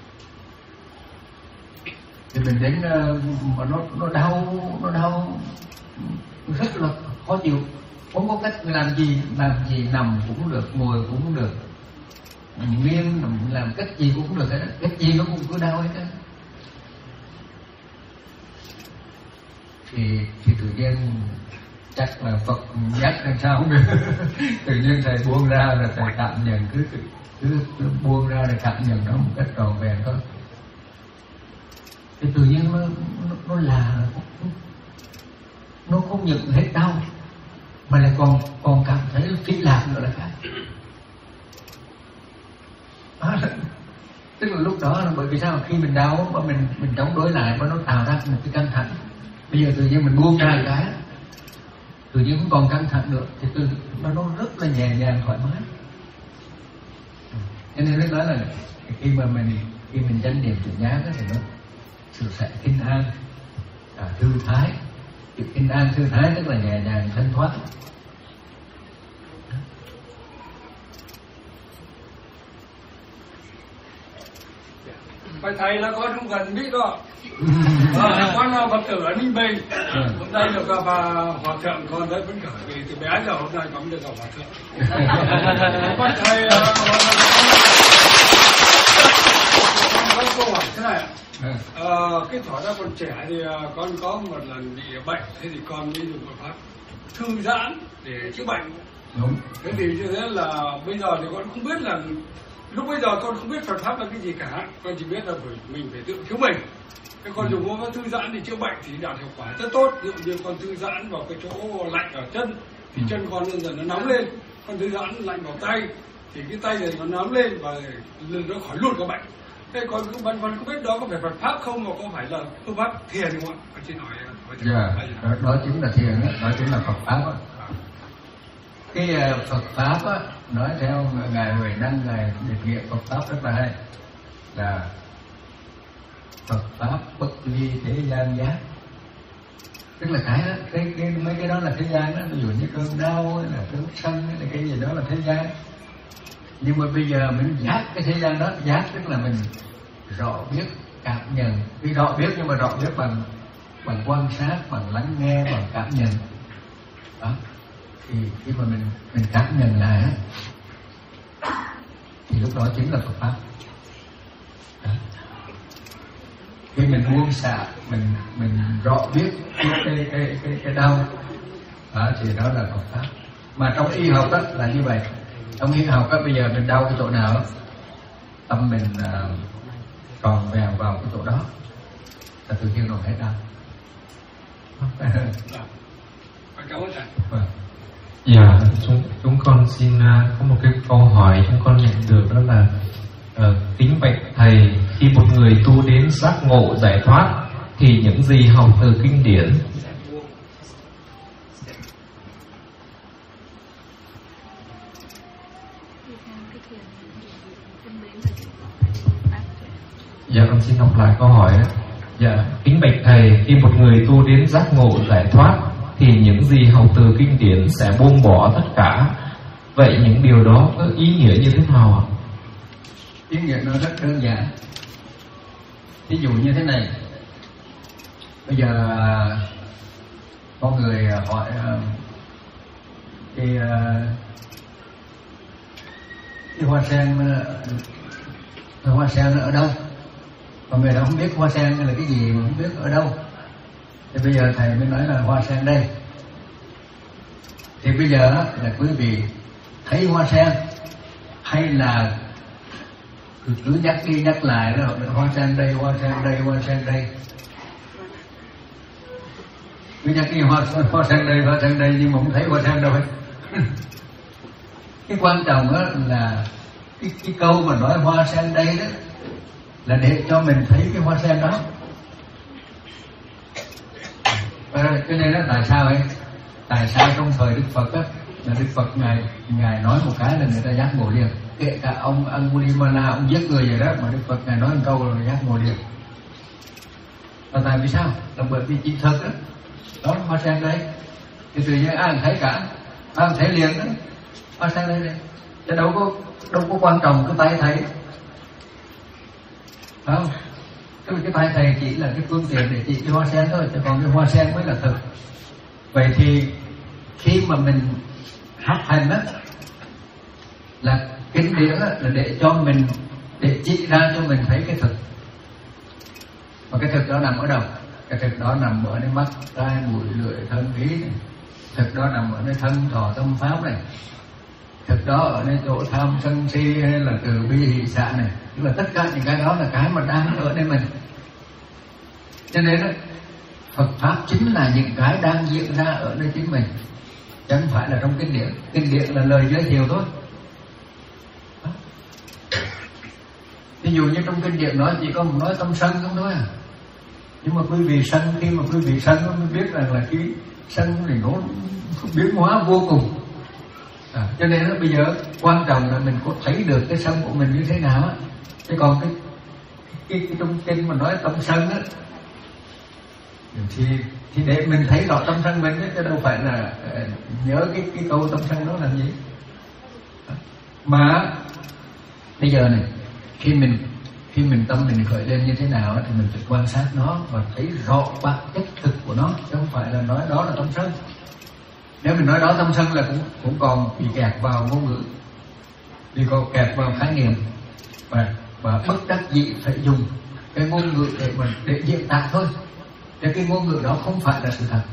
thì mình đến mà nó nó đau, nó đau rất là khó chịu, không có cách làm gì, làm gì nằm cũng được, ngồi cũng được, nghiêng làm cách gì cũng được, cách gì nó cũng cứ đau hết á. Thì thì tự nhiên chắc là Phật nhắc làm sao không biết. Tự nhiên thầy buông ra là thầy cảm nhận, cứ cứ, cứ buông ra để cảm nhận nó một cách tròn vẹn thôi. Thì tự nhiên nó nó, nó là nó không những hết đau mà lại còn còn cảm thấy phi lạc nữa là cả. À, tức là lúc đó là bởi vì sao, khi mình đau mà mình mình chống đối lại và nó tạo ra một cái căng thẳng. Bây giờ tự nhiên mình buông ra cái tự nhiên không còn căng thẳng nữa thì tự nó nó rất là nhẹ nhàng thoải mái. Cho nên lúc đó là khi mà mình khi mình chánh niệm tỉnh giác thì nó sự sẽ kinh an, à, thư thái. Sự kinh an thư thái tức là nhẹ nhàng thanh thoát. Phải thầy là con không gần biết đó. À, con là Phật tử ở Ninh Bình. Hôm nay được gặp hòa thượng, con đấy vẫn khởi vì từ bé giờ hôm nay con được gặp hòa thượng. Con thầy con câu hỏi thế này ạ. À, cái thỏ ra còn trẻ thì con có một lần bị bệnh, thế thì con mới dùng một pháp thư giãn để chữa bệnh. Đúng. Thế thì như thế là bây giờ thì con không biết là lúc bây giờ con không biết Phật pháp là cái gì cả, con chỉ biết là phải mình phải tự cứu mình. Cái con dùng một thư giãn để chữa bệnh thì đạt hiệu quả rất tốt. Ví dụ như con thư giãn vào cái chỗ lạnh ở chân thì chân con dần dần nó nóng lên, con thư giãn lạnh vào tay thì cái tay này nó nóng lên và nó khỏi luôn cả bệnh. Thế con cứ băn khoăn không biết đó có phải Phật pháp không, mà có phải là phương pháp thiền không ạ? Con xin hỏi. Dạ, đó, đó chính là thiền đó, đó chính là Phật pháp đó. Cái uh, Phật pháp á, nói theo ngài Huệ Năng, ngài định nghĩa Phật pháp rất là hay, là Phật pháp bất ly thế gian giác. Tức là cái đó, cái, cái mấy cái đó là thế gian đó, ví dụ như cơn đau hay là cơn sân hay là cái gì đó là thế gian. Nhưng mà bây giờ mình giác cái thế gian đó, giác tức là mình rõ biết, cảm nhận. Vì rõ biết nhưng mà rõ biết bằng bằng quan sát, bằng lắng nghe, bằng cảm nhận. Đó. Thì khi mà mình mình cảm nhận lại á, thì lúc đó chính là Phật pháp. Đó. Khi mình buông xả, mình mình rõ biết cái cái cái cái, cái đau, đó, thì đó là Phật pháp. Mà trong y học đó là như vậy. Trong y học đó, bây giờ mình đau cái chỗ nào đó, tâm mình uh, tròn vẹo vào cái chỗ đó là tự nhiên rồi hết đau. Cảm ơn thầy. Vâng. Dạ, chúng chúng con xin uh, có một cái câu hỏi chúng con nhận được, đó là uh, kính bạch thầy, khi một người tu đến giác ngộ giải thoát thì những gì học từ kinh điển Dạ con xin đọc lại câu hỏi. Dạ, kính bạch thầy, khi một người tu đến giác ngộ giải thoát thì những gì học từ kinh điển sẽ buông bỏ tất cả. Vậy những điều đó có ý nghĩa như thế nào ạ? Ý nghĩa nó rất đơn giản. Ví dụ như thế này. Bây giờ có người hỏi cái cái hoa sen, cái hoa sen ở đâu? Còn người đó không biết hoa sen là cái gì, mà không biết ở đâu. Thì bây giờ thầy mới nói là hoa sen đây. Thì bây giờ là quý vị thấy hoa sen hay là cứ nhắc đi nhắc lại đó, hoa sen đây, hoa sen đây, hoa sen đây. Cứ nhắc đi hoa, hoa sen đây, hoa sen đây, nhưng mà không thấy hoa sen đâu hết. Cái quan trọng đó là cái, cái câu mà nói hoa sen đây đó là để cho mình thấy cái hoa sen đó. À, cho nên đó tại sao ấy? Tại sao trong thời Đức Phật á, là Đức Phật ngài ngài nói một cái là người ta giác ngộ liền. Kể cả ông Angulimala, ông giết người vậy đó, mà Đức Phật ngài nói một câu là giác ngộ liền. Và tại vì sao? Là bởi vì chỉ thật đó, đó hoa sen đây. Thì tự nhiên ai thấy cả, ai thấy liền đó, hoa sen đây đây. Chứ đâu có đâu có quan trọng cái tay thấy. Không, cái, cái tay thầy chỉ là cái phương tiện để chỉ cái hoa sen thôi, chứ còn cái hoa sen mới là thực. Vậy thì khi mà mình học hành đó, là kinh điển đó, là để cho mình, để chỉ ra cho mình thấy cái thực. Và cái thực đó nằm ở đâu? Cái thực đó nằm ở nơi mắt, tai, mũi, lưỡi, thân, ý này. Thực đó nằm ở nơi thân, thọ, tâm, pháp này. Thực đó ở nơi chỗ tham, sân, si hay là từ bi, hỷ, xả này. Tức là tất cả những cái đó là cái mà đang ở nơi mình. Cho nên đó, Phật pháp chính là những cái đang diễn ra ở nơi chính mình, chứ không phải là trong kinh điển. Kinh điển là lời giới thiệu thôi. Ví dụ như trong kinh điển nói chỉ có một nói tâm sân không thôi à. Nhưng mà quý vị sân, khi mà quý vị sân mới biết rằng là cái sân này nó biến hóa vô cùng. À, cho nên đó, bây giờ quan trọng là mình có thấy được cái sân của mình như thế nào á. Chứ còn cái cái, cái trong kinh mà nói tâm sân á, thì thì để mình thấy rõ tâm sân mình ấy, chứ đâu phải là uh, nhớ cái cái câu tâm sân đó làm gì. Mà bây giờ này, khi mình khi mình tâm mình khởi lên như thế nào thì mình phải quan sát nó và thấy rõ bản chất thực của nó, chứ không phải là nói đó là tâm sân. Nếu mình nói đó tâm sân là cũng cũng còn bị kẹt vào ngôn ngữ, vì còn kẹt vào khái niệm, và và bất đắc dĩ phải dùng cái ngôn ngữ để mình để diễn tả thôi. Chứ cái ngôn ngữ đó không phải là sự thật.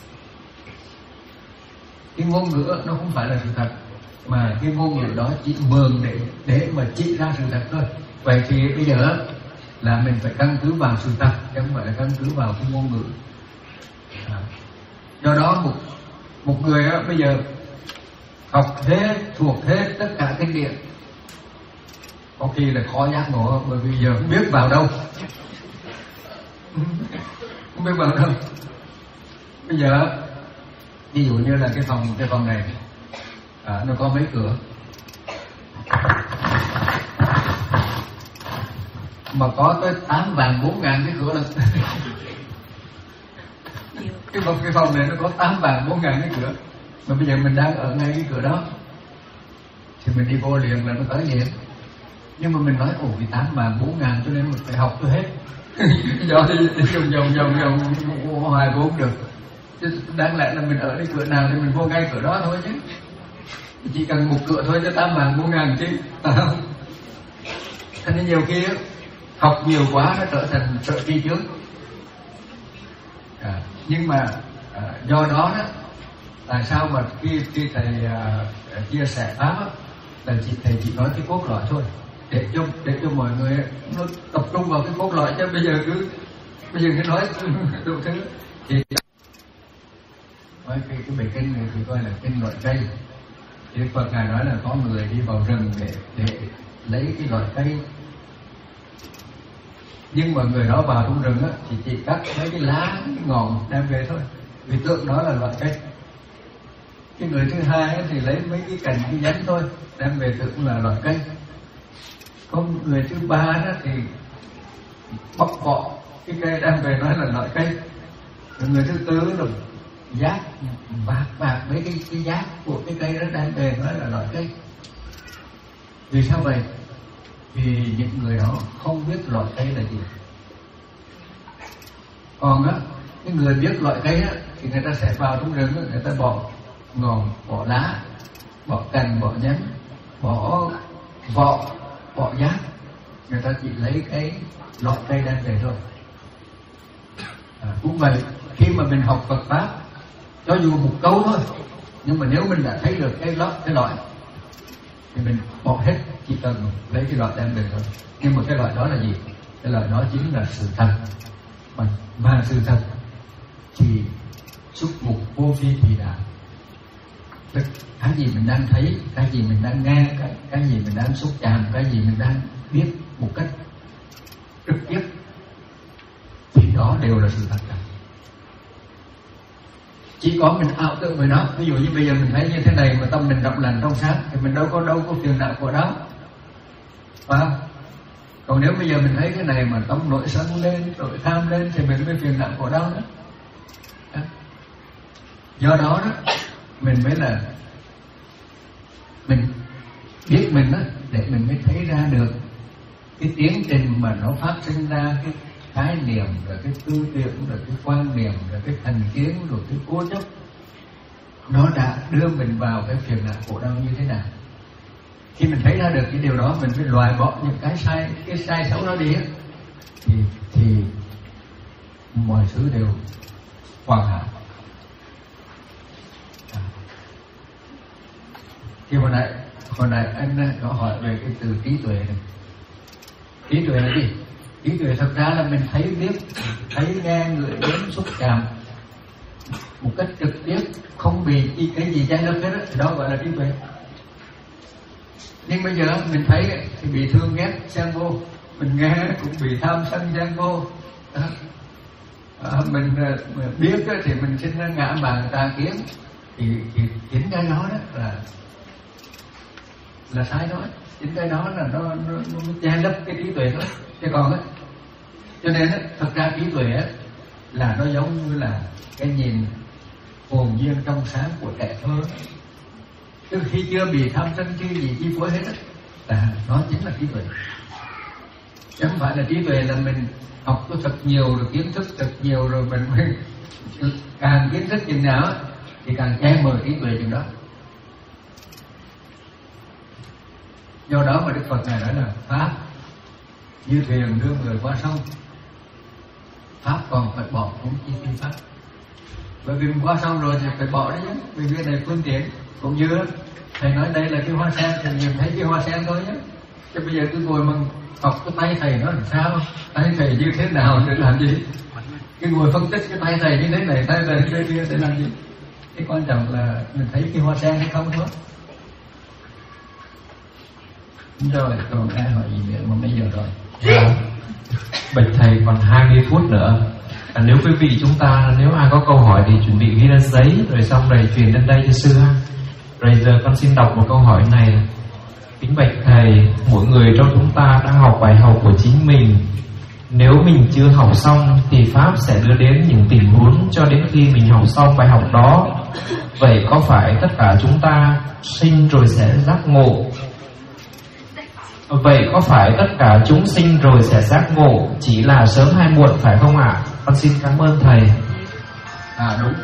Cái ngôn ngữ nó không phải là sự thật, mà cái ngôn ngữ đó chỉ mượn để để mà chỉ ra sự thật thôi. Vậy thì bây giờ là mình phải căn cứ vào sự thật, chứ không phải là căn cứ vào cái ngôn ngữ. À. Do đó một một người đó, bây giờ học hết, thuộc hết tất cả kinh điển, có khi là khó giác ngộ, bởi vì giờ không biết vào đâu. Không biết vào đâu. Bây giờ ví dụ như là cái phòng cái phòng này, à, nó có mấy cửa, mà có tới tám vạn bốn ngàn cái cửa lực. cái phòng cái phòng này nó có tám vạn bốn ngàn cái cửa, mà bây giờ mình đang ở ngay cái cửa đó, thì mình đi vô liền là nó tới liền. Nhưng mà mình nói ồ vì tám vạn bốn ngàn cho nên mình phải học cho hết. Do thì vòng vòng vòng vòng hoài cũng không được. Chứ đáng lẽ là mình ở đây cửa nào thì mình vô ngay cửa đó thôi chứ. Chỉ cần một cửa thôi cho tám vạn bốn ngàn chứ. Thế nên nhiều khi học nhiều quá nó trở thành sợ tri trước. À, nhưng mà à, do đó đó, tại sao mà khi khi thầy à, chia sẻ pháp á, là chị thầy chỉ nói cái cốt lõi thôi, để cho để cho mọi người nó tập trung vào cái cốt lõi, chứ bây giờ cứ bây giờ cứ nói đủ thứ thì nói cái cái bài kinh này thì coi là kinh loại cây. Thì Phật ngài nói là có người đi vào rừng để để lấy cái loại cây, nhưng mà người đó vào trong rừng á thì chỉ cắt mấy cái lá, cái ngọn đem về thôi, vì tượng đó là loại cây. Cái người thứ hai thì lấy mấy cái cành cái nhánh thôi đem về tượng là loại cây. Còn người thứ ba đó thì bóc vỏ cái cây đem về nói là loại cây. Rồi người thứ tư là giác bạc bạc mấy cái cái giác của cái cây đó đem về nói là loại cây. Vì sao vậy? Vì những người đó không biết loại cây là gì. Còn á, cái người biết loại cây á thì người ta sẽ vào trong rừng, người ta bỏ ngọn, bỏ lá, bỏ cành, bỏ nhánh, bỏ vỏ, bỏ giác. Người ta chỉ lấy cái loại cây đem về thôi. À, cũng vậy, khi mà mình học Phật pháp, cho dù một câu thôi, nhưng mà nếu mình đã thấy được cái loại cái loại thì mình bỏ hết, chỉ cần lấy cái loại đem về thôi. Nhưng mà cái loại đó là gì? Cái loại đó chính là sự thật. Mà, mà sự thật thì xúc mục vô phi thì đã. Cái gì mình đang thấy, cái gì mình đang nghe, cái, cái gì mình đang xúc chạm, cái gì mình đang biết một cách trực tiếp, thì đó đều là sự thật cả. Chỉ có mình ảo tưởng với nó. Ví dụ như bây giờ mình thấy như thế này mà tâm mình rộng lành trong sáng thì mình đâu có đâu có phiền não của đó, phải không? Còn nếu bây giờ mình thấy cái này mà tâm nổi sân lên, nổi tham lên thì mình mới phiền não của đó nữa. Đó. Do đó đó mình mới là mình biết mình đó, để mình mới thấy ra được cái tiến trình mà nó phát sinh ra cái khái niệm, rồi cái tư tưởng, rồi cái quan niệm, rồi cái thành kiến, rồi cái cố chấp, nó đã đưa mình vào cái phiền não khổ đau như thế nào. Khi mình thấy ra được cái điều đó, mình phải loại bỏ những cái sai, cái sai xấu đó đi á, thì thì mọi thứ đều hoàn hảo. À. Thì hồi nãy hồi nãy anh có hỏi về cái từ trí tuệ này. Trí tuệ là gì? Trí tuệ thật ra là mình thấy biết, thấy nghe người đến xúc chạm một cách trực tiếp, không bị chi cái gì chen lấn hết đó, thì đó gọi là trí tuệ. Nhưng bây giờ mình thấy thì bị thương ghét xen vô, mình nghe cũng bị tham sân xen vô. À, mình biết thì mình sinh ra ngã mạn tà kiến, thì, thì chính cái đó đó là là sai đó. Chính cái đó là nó nó, nó che lấp cái trí tuệ đó. Chứ còn á, cho nên á, thật ra trí tuệ á là nó giống như là cái nhìn hồn nhiên trong sáng của trẻ thơ. Tức khi chưa bị tham sân chi gì chi phối hết á, là nó chính là trí tuệ. Chứ không phải là trí tuệ là mình học có thật nhiều rồi, kiến thức thật nhiều rồi, mình càng kiến thức chừng nào thì càng che mờ trí tuệ chừng đó. Do đó mà Đức Phật này nói là pháp như thuyền đưa người qua sông, pháp còn phải bỏ cũng chi phi pháp. Bởi vì mình qua sông rồi thì phải bỏ đấy chứ, vì cái này phương tiện. Cũng như thầy nói đây là cái hoa sen thì nhìn thấy cái hoa sen thôi nhé. Chứ bây giờ cứ ngồi mà học cái tay thầy nó làm sao, tay thầy như thế nào để làm gì, cái ngồi phân tích cái tay thầy như thế này, tay thầy như thế kia để làm gì. Cái quan trọng là mình thấy cái hoa sen hay không thôi. Rồi, còn ai hỏi gì nữa mà bây giờ rồi? À, bạch thầy còn hai mươi phút nữa. À, nếu quý vị chúng ta, nếu ai có câu hỏi thì chuẩn bị ghi lên giấy, rồi xong rồi truyền lên đây cho sư ha. Rồi giờ con xin đọc một câu hỏi này. Kính bạch thầy, mỗi người trong chúng ta đang học bài học của chính mình. Nếu mình chưa học xong thì Pháp sẽ đưa đến những tình huống cho đến khi mình học xong bài học đó. Vậy có phải tất cả chúng ta sinh rồi sẽ giác ngộ Vậy có phải tất cả chúng sinh rồi sẽ giác ngộ, chỉ là sớm hay muộn phải không ạ? Con xin cảm ơn thầy. À đúng.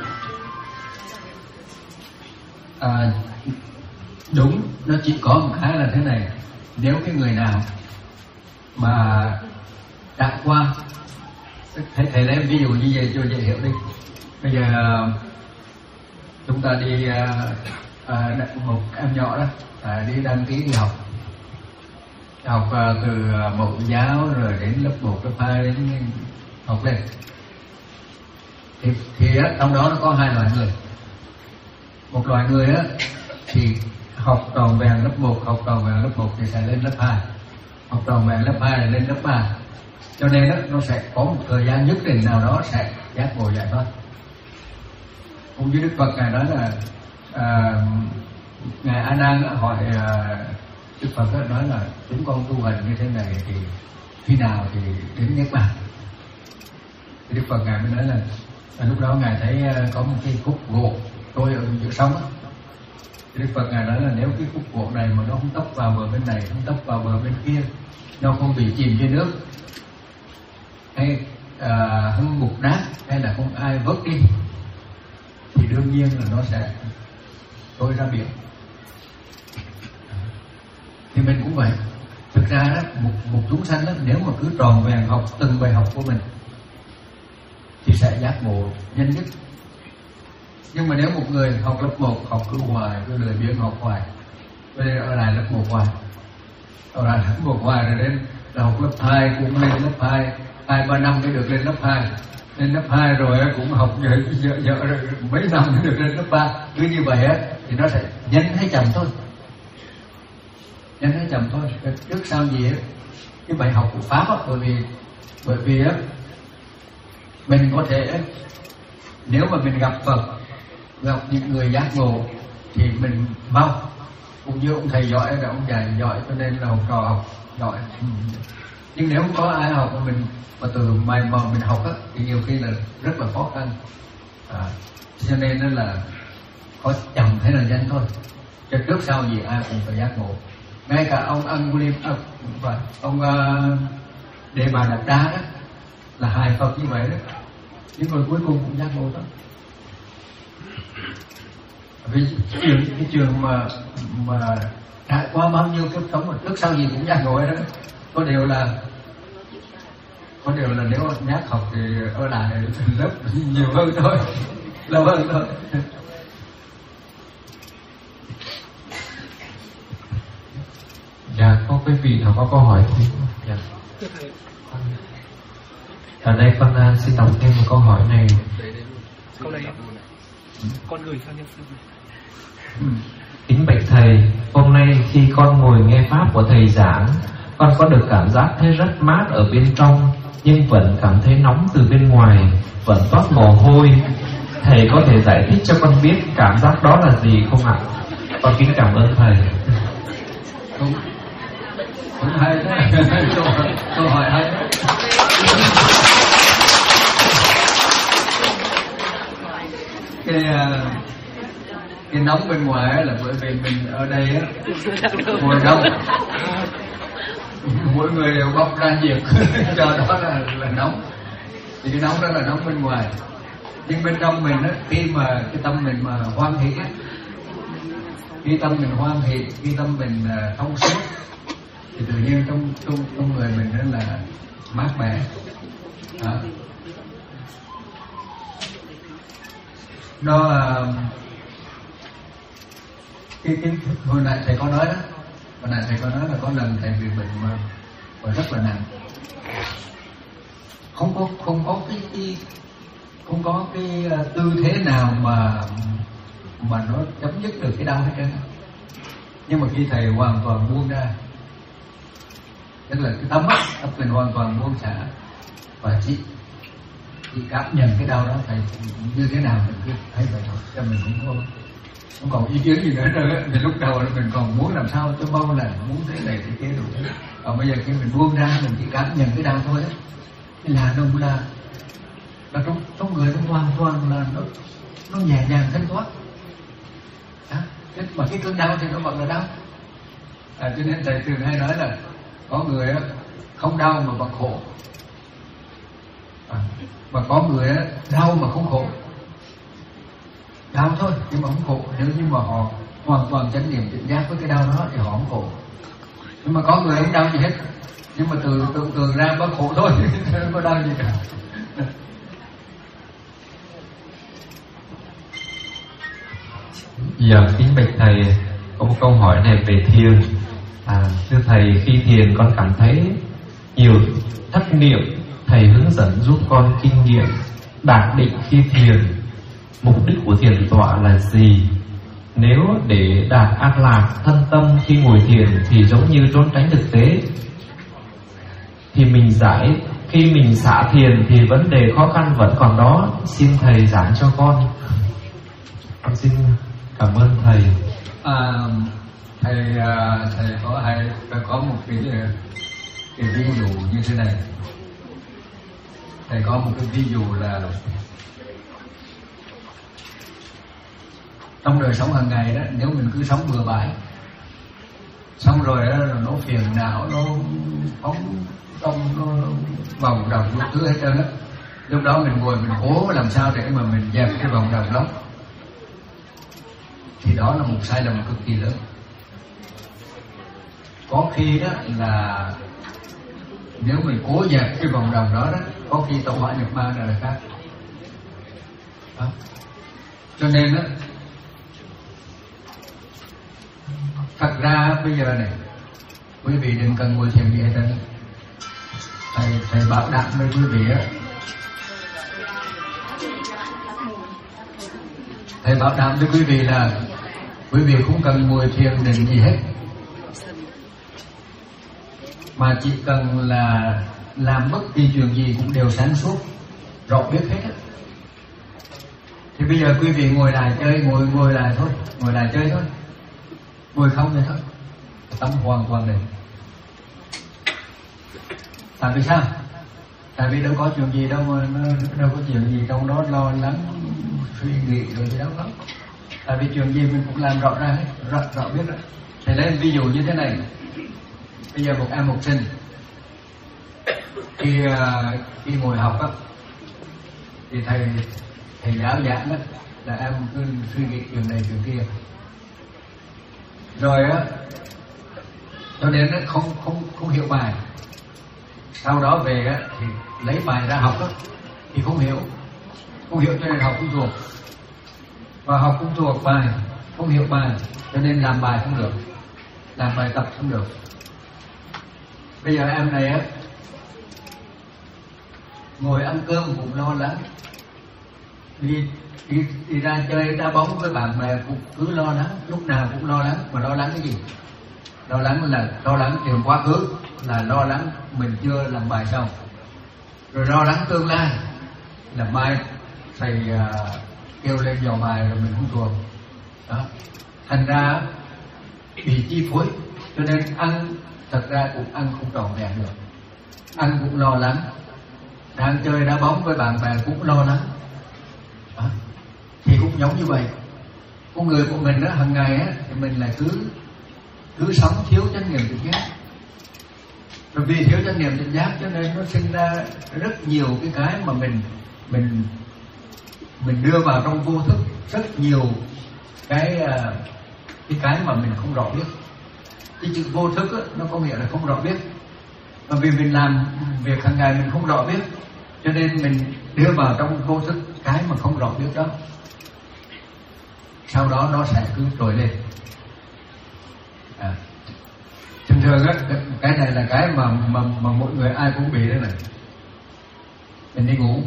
À, đúng, nó chỉ có một cái là thế này. Nếu cái người nào mà trải qua, thầy, thầy lấy ví dụ như vậy cho dễ hiểu đi. Bây giờ chúng ta đi à, à, một em nhỏ đó à, đi đăng ký đi học, học à, từ mẫu giáo rồi đến lớp một, lớp hai đến học lên. Thì, thì á, trong đó nó có hai loại người. Một loại người á thì học tròn vẹn lớp một, học tròn vẹn lớp một thì sẽ lên lớp hai, học tròn vẹn lớp hai lên lớp ba. Cho nên đó, nó sẽ có một thời gian nhất định nào đó sẽ giác ngộ giải thoát. Cũng như Đức Phật ngài nói là à, ngài A Nan hỏi à, Đức Phật nói là chúng con tu hành như thế này thì khi nào thì đến niết bàn. Thì Đức Phật ngài mới nói là à, lúc đó ngài thấy có một cái khúc gỗ trôi ở giữa sông á. Đức Phật ngài nói là nếu cái khúc gỗ này mà nó không tấp vào bờ bên này, không tấp vào bờ bên kia, nó không bị chìm trên nước, hay à, không mục nát, hay là không ai vớt đi, thì đương nhiên là nó sẽ trôi ra biển. Thì mình cũng vậy. Thực ra đó, một, một chúng sanh đó, nếu mà cứ tròn vẹn học từng bài học của mình thì sẽ giác ngộ nhanh nhất. Nhưng mà nếu một người học lớp một, học cứ hoài, cứ lười biếng học hoài, bây giờ ở lại lớp một hoài, ở lại lớp một hoài rồi đến là học lớp hai cũng lên lớp hai, hai ba năm mới được lên lớp hai, lên lớp hai rồi cũng học dở, dở, dở rồi mấy năm mới được lên lớp ba. Cứ như vậy á thì nó sẽ nhanh hay chậm thôi, nhanh hay chậm thôi. Trước sau gì á, cái bài học của Pháp á, bởi vì bởi vì á mình có thể, nếu mà mình gặp Phật, gặp những người giác ngộ thì mình mau. Cũng như ông thầy giỏi là ông dạy giỏi cho nên là học trò học giỏi. Nhưng nếu không có ai học mà mình mà từ mày mò mình học á thì nhiều khi là rất là khó khăn. À, cho nên nó là có chậm hay là nhanh thôi. Cho trước sau gì ai cũng phải giác ngộ. Ngay cả ông Angulim và ông uh, Đề Bà Đạt Đa đó là hai Phật như vậy đó, những người cuối cùng cũng giác ngộ đó. Vì cái trường, cái trường mà mà trải qua bao nhiêu kiếp sống mà trước sau gì cũng giác ngộ đó. Có điều là có điều là nếu nhát học thì ở lại lớp nhiều hơn thôi, lâu hơn thôi. Dạ, có quý vị nào có câu hỏi không? Dạ. Ở đây con uh, xin đọc thêm một câu hỏi này. Câu này con gửi sang nhân sư. Kính bạch thầy, hôm nay khi con ngồi nghe pháp của thầy giảng, con có được cảm giác thấy rất mát ở bên trong, nhưng vẫn cảm thấy nóng từ bên ngoài, vẫn toát mồ hôi. Thầy có thể giải thích cho con biết cảm giác đó là gì không ạ? Con kính cảm ơn thầy. Không, không hay đó. câu, câu hỏi hay đó. Cái cái nóng bên ngoài là bởi vì mình ở đây á mùa đông, mỗi người đều bốc ra nhiệt cho đó là là nóng. Thì cái nóng đó là nóng bên ngoài, nhưng bên trong mình á, khi mà cái tâm mình mà hoan hỷ á, khi tâm mình hoan hỷ, khi tâm mình uh, thông suốt thì tự nhiên trong trong trong người mình đó là mát mẻ. Đó. Nó uh, cái cái hồi nãy thầy có nói đó, hồi nãy thầy có nói là có lần thầy bị bệnh mà, mà rất là nặng, không có không có cái, cái không có cái uh, tư thế nào mà mà nó chấm dứt được cái đau hết trơn. Nhưng mà khi thầy hoàn toàn buông ra, tức là cái tâm á, tâm mình hoàn toàn buông xả và chỉ chỉ cảm nhận cái đau đó, thầy như thế nào mình cứ thấy vậy thôi, cho mình cũng không không còn ý kiến gì nữa rồi. Vì lúc đầu mình còn muốn làm sao cho bao là muốn thế này thế kia đủ, còn bây giờ khi mình buông ra mình chỉ cảm nhận cái đau thôi á, là nó là là trong trong người nó hoàn toàn là nó nó nhẹ nhàng thanh thoát. Đó. Mà cái cơn đau thì nó vẫn là đau. À, cho nên thầy thường hay nói là Có người á không đau mà vẫn khổ, à, và có người á đau mà không khổ, đau thôi nhưng mà không khổ. Nếu như mà họ hoàn toàn chánh niệm tỉnh giác với cái đau đó thì họ không khổ. Nhưng mà có người không đau gì hết, nhưng mà từ từ từ ra có khổ thôi, không có đau gì cả. Dạ, kính bạch thầy, có một câu hỏi này về thiền. À, thưa thầy, khi thiền con cảm thấy nhiều thất niệm, thầy hướng dẫn giúp con kinh nghiệm đạt định khi thiền. Mục đích của thiền tọa là gì? Nếu để đạt an lạc thân tâm khi ngồi thiền thì giống như trốn tránh thực tế, thì mình giải, khi mình xả thiền thì vấn đề khó khăn vẫn còn đó. Xin thầy giảng cho con. Con xin cảm ơn thầy. À, thầy thầy có hay có một cái cái ví dụ như thế này. Thầy có một cái ví dụ là trong đời sống hàng ngày đó, nếu mình cứ sống bừa bãi, xong rồi đó nó phiền não, nó phóng tâm, nó vòng đồng những thứ hết trơn á. Lúc đó mình ngồi mình cố làm sao để mà mình dẹp cái vòng đồng đó, thì đó là một sai lầm cực kỳ lớn. Có khi đó là nếu mình cố dẹp cái vòng đồng đó đó, có khi tẩu hỏa nhập ma là khác đó. Cho nên đó, thật ra bây giờ này, quý vị đừng cần ngồi thiền gì hết trơn. Thầy, thầy bảo đảm với quý vị á, thầy bảo đảm với quý vị là quý vị không cần ngồi thiền định gì hết, mà chỉ cần là làm bất kỳ chuyện gì cũng đều sáng suốt, rõ biết hết á. Thì bây giờ quý vị ngồi lại chơi, ngồi ngồi lại thôi, ngồi lại chơi thôi, ngồi không vậy thôi, tâm hoàn toàn định. Tại vì sao? Tại vì đâu có chuyện gì đâu mà nó, đâu có chuyện gì trong đó lo lắng suy nghĩ rồi gì đâu có. Tại vì chuyện gì mình cũng làm rõ ra hết, rõ, rõ biết rồi. Thầy lấy ví dụ như thế này. Bây giờ một em học sinh khi khi ngồi học á, thì thầy thầy giáo giảng á là em cứ suy nghĩ chuyện này chuyện kia, rồi á cho nên nó không không không hiểu bài. Sau đó về á thì lấy bài ra học á thì không hiểu, không hiểu cho nên học không thuộc, và học không thuộc bài, không hiểu bài cho nên làm bài không được, làm bài tập không được. Bây giờ em này á ngồi ăn cơm cũng lo lắng, đi đi đi ra chơi đá bóng với bạn bè cũng cứ lo lắng, lúc nào cũng lo lắng. Mà lo lắng cái gì? Lo lắng là lo lắng chuyện quá khứ, là lo lắng mình chưa làm bài xong, rồi lo lắng tương lai là mai thầy uh, kêu lên dò bài rồi mình không thuộc đó. Thành ra bị chi phối, cho nên ăn thật ra cũng ăn không trọn vẹn được, ăn cũng lo lắng, đang chơi đá bóng với bạn bè cũng lo lắng đó. Thì cũng giống như vậy, con người của mình đó hàng ngày á thì mình là cứ cứ sống thiếu chánh niệm tỉnh giác, rồi vì thiếu chánh niệm tỉnh giác cho nên nó sinh ra rất nhiều cái cái mà mình mình mình đưa vào trong vô thức, rất nhiều cái cái cái mà mình không rõ biết. Cái chữ vô thức á, nó có nghĩa là không rõ biết, và vì mình làm việc hàng ngày mình không rõ biết, cho nên mình đưa vào trong vô thức cái mà không rõ biết đó, sau đó nó sẽ cứ trồi lên. À, thường thường á, cái này là cái mà mà mà mọi người ai cũng bị đấy này. Mình đi ngủ,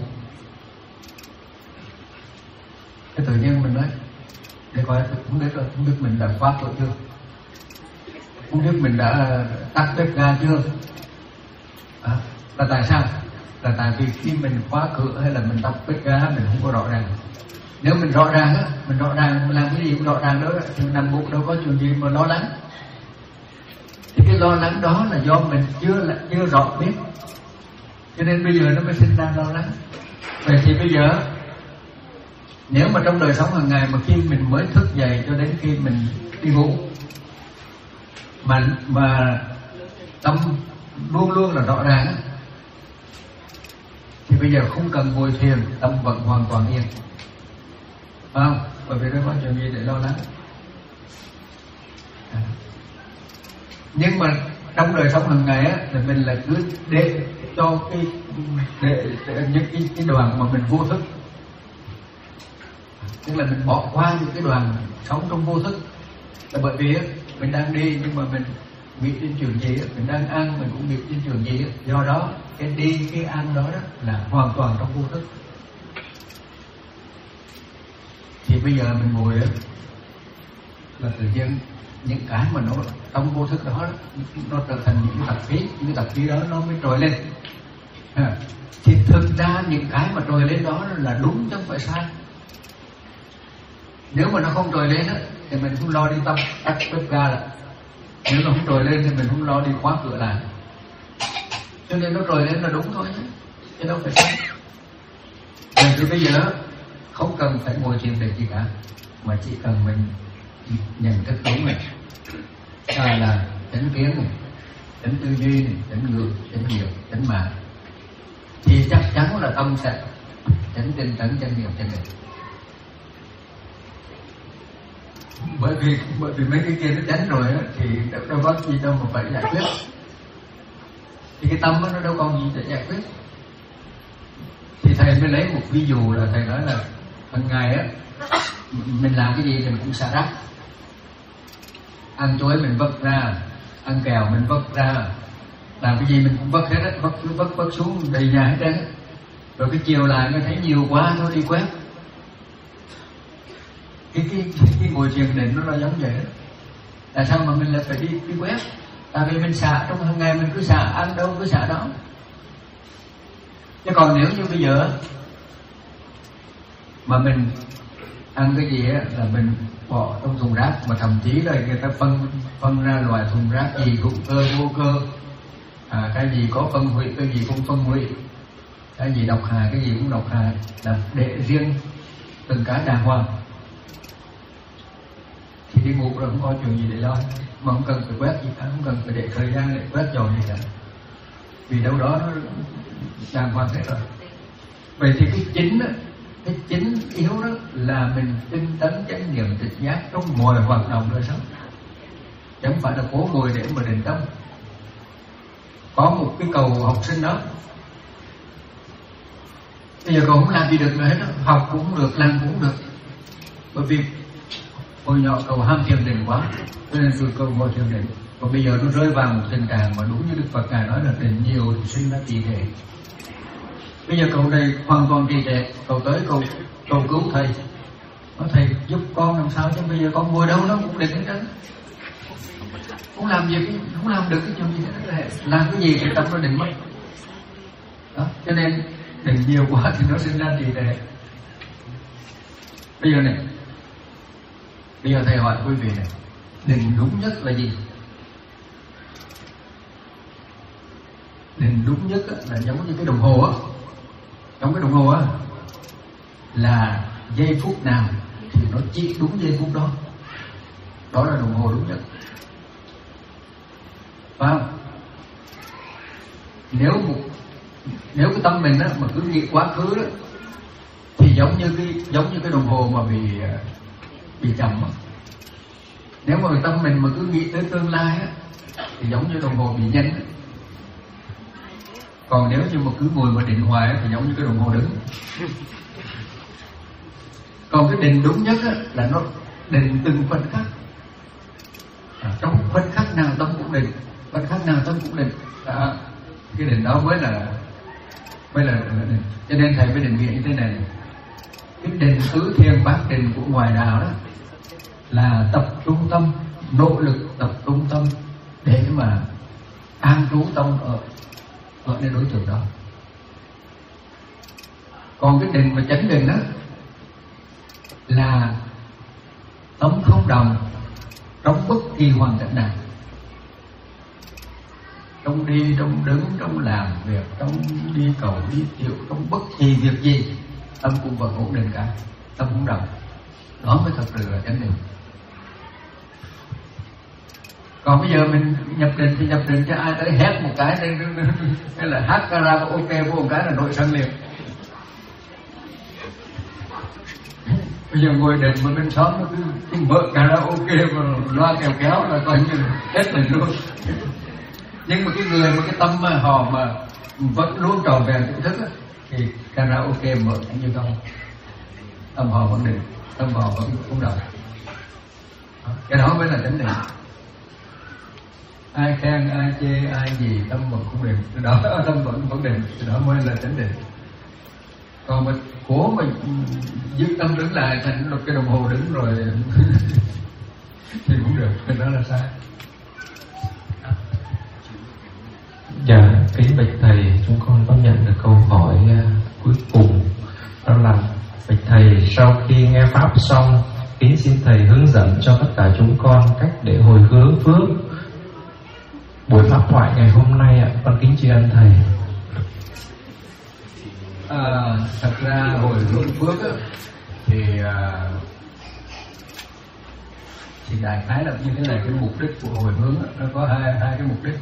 cái tự nhiên mình nói để coi không biết không biết mình đã khóa cửa chưa, không biết mình đã tắt bếp ga chưa. À, là tại sao? Là tại vì khi mình khóa cửa hay là mình tắt bếp ga mình không có rõ ràng. Nếu mình rõ ràng á, mình rõ ràng mình làm cái gì cũng rõ ràng đó, thì nằm bụng đâu có chuyện gì mà lo lắng. Thì cái lo lắng đó là do mình chưa là chưa rõ biết, cho nên bây giờ nó mới sinh ra lo lắng. Vậy thì bây giờ nếu mà trong đời sống hàng ngày mà khi mình mới thức dậy cho đến khi mình đi ngủ mà mà tâm luôn luôn là rõ ràng á, thì bây giờ không cần ngồi thiền, tâm vẫn hoàn toàn yên, phải không? Bởi vì đâu có chuyện gì để lo lắng. À. Nhưng mà trong đời sống hàng ngày á, thì mình là cứ để cho cái để, để những cái, cái đoàn mà mình vô thức, tức là mình bỏ qua những cái đoàn sống trong vô thức, là bởi vì á, mình đang đi nhưng mà mình nghĩ đến chuyện gì á, mình đang ăn mình cũng nghĩ đến chuyện gì á, do đó cái đi cái ăn đó, đó là hoàn toàn trong vô thức. Thì bây giờ mình ngồi á, là tự nhiên những cái mà nó trong vô thức đó, nó trở thành những cái tập khí, những cái tập khí đó nó mới trồi lên. À, thì thực ra những cái mà trồi lên đó là đúng chứ không phải sai. Nếu mà nó không trồi lên á, thì mình không lo đi tâm tắt bếp ga lại. Nếu nó không trồi lên thì mình không lo đi khóa cửa lại. Cho nên nó trồi lên là đúng thôi nhé, chứ đâu phải sai. Vậy thì bây giờ không cần phải ngồi thiền để gì cả, mà chỉ cần mình nhận thức đúng này, à, là chánh kiến này, chánh tư duy này, chánh ngữ, chánh nghiệp, chánh mạng, thì chắc chắn là tâm sẽ chánh tinh tấn, chánh niệm, chánh định. Bởi vì bởi vì mấy cái kia nó chánh rồi á, thì đâu, đâu có gì đâu mà phải giải quyết. Thì cái tâm đó, nó đâu còn gì để giải quyết. Thì thầy mới lấy một ví dụ là thầy nói là hàng ngày á, mình làm cái gì mình cũng xả rác. Ăn chuối mình vứt ra, ăn kẹo mình vứt ra, làm cái gì mình cũng vứt hết á, vứt vứt vứt xuống đầy nhà hết trơn. Rồi cái chiều lại mới thấy nhiều quá thôi đi quét. Cái cái cái ngồi thiền định nó là giống vậy đó. Tại sao mà mình lại phải đi đi quét? Tại vì mình xả trong hàng ngày mình cứ xả, ăn đâu cứ xả đó. Chứ còn nếu như bây giờ mà mình ăn cái gì á là mình bỏ trong thùng rác, mà thậm chí là người ta phân phân ra loại thùng rác gì hữu cơ, vô cơ, à, cái gì có phân hủy, cái gì không phân hủy, cái gì độc hại, cái gì cũng độc hại, là để riêng từng cái đàng hoàng. Thì đi ngủ rồi không có chuyện gì để lo, mà không cần phải quét gì cả, không cần phải để thời gian để quét dọn gì cả, vì đâu đó nó đàng hoàng hết rồi. Vậy thì cái chính đó, cái chính yếu đó là mình tinh tấn chánh niệm tỉnh giác trong mọi hoạt động đời sống, chứ không phải là cố ngồi để mà định tâm. Có một cái cầu học sinh đó, bây giờ cậu không làm gì được nữa hết đó, học cũng không được, làm cũng không được, bởi vì hồi nhỏ cậu ham thiền định quá, cho nên rồi cậu ngồi thiền định. Và bây giờ nó rơi vào một tình trạng mà đúng như Đức Phật ngài nói là định nhiều thì sinh ra trì trệ. Bây giờ cậu này hoàn toàn trì trệ, cậu tới cậu cầu cứu thầy, nói thầy giúp con làm sao, chứ bây giờ con ngồi đâu nó cũng định hết trơn, không làm gì, không làm được cái chuyện gì hết, làm cái gì thì tâm nó định mất đó. Cho nên định nhiều quá thì nó sinh ra trì trệ. Bây giờ này, bây giờ thầy hỏi quý vị này, định đúng nhất là gì? Định đúng nhất là giống như cái đồng hồ á, trong cái đồng hồ á là giây phút nào thì nó chỉ đúng giây phút đó, đó là đồng hồ đúng nhất, phải không? Nếu một nếu cái tâm mình á mà cứ nghĩ quá khứ đó, thì giống như cái giống như cái đồng hồ mà bị bị chậm á. Nếu mà tâm mình mà cứ nghĩ tới tương lai á, thì giống như đồng hồ bị nhanh á. Còn nếu như mà cứ ngồi mà định hoài á, thì giống như cái đồng hồ đứng. Còn cái định đúng nhất á, là nó định từng khoảnh khắc, à, trong khoảnh khắc nào tâm cũng định, khoảnh khắc nào tâm cũng định. À, cái định đó mới là mới là, là định. Cho nên thầy mới định nghĩa như thế này: cái định tứ thiên bát định của ngoài đạo đó là tập trung tâm, nỗ lực tập trung tâm để mà an trú tâm ở ở nơi đối tượng đó. Còn cái định mà chánh định đó là tâm không động trong bất kỳ hoàn cảnh nào, trong đi, trong đứng, trong làm việc, trong đi cầu, đi tiểu, trong bất kỳ việc gì, tâm cũng vẫn ổn định cả, tâm không động. Đó mới thật sự là chánh định. Còn bây giờ mình nhập định thì nhập định cho ai tới hét một cái hay là hát karaoke vô một cái là nội sân liền. Bây giờ ngồi định mà bên xóm nó cứ, cứ mở karaoke mà loa kéo kéo là coi như hết mình luôn. Nhưng mà cái người mà cái tâm mà họ mà vẫn luôn tròn vẹn tỉnh thức á, thì karaoke mở cũng như không, tâm họ vẫn định, tâm họ vẫn không động. Cái đó mới là chánh định. Ai khen ai chê ai gì tâm vẫn không định, cái đó tâm vẫn vẫn định, cái đó mới là chánh định. Còn mà cố mà giữ tâm đứng lại thành một cái đồng hồ đứng rồi thì cũng được, cái đó là sai. Dạ, kính bạch thầy, chúng con có nhận được câu hỏi uh, cuối cùng, đó là bạch thầy, sau khi nghe pháp xong, kính xin thầy hướng dẫn cho tất cả chúng con cách để hồi hướng phước. Buổi pháp thoại ngày hôm nay ạ, con kính tri ân thầy. À, thật ra hồi hướng phước á, thì à, thì đại khái là như thế này, cái mục đích của hồi hướng á, nó có hai hai cái mục đích.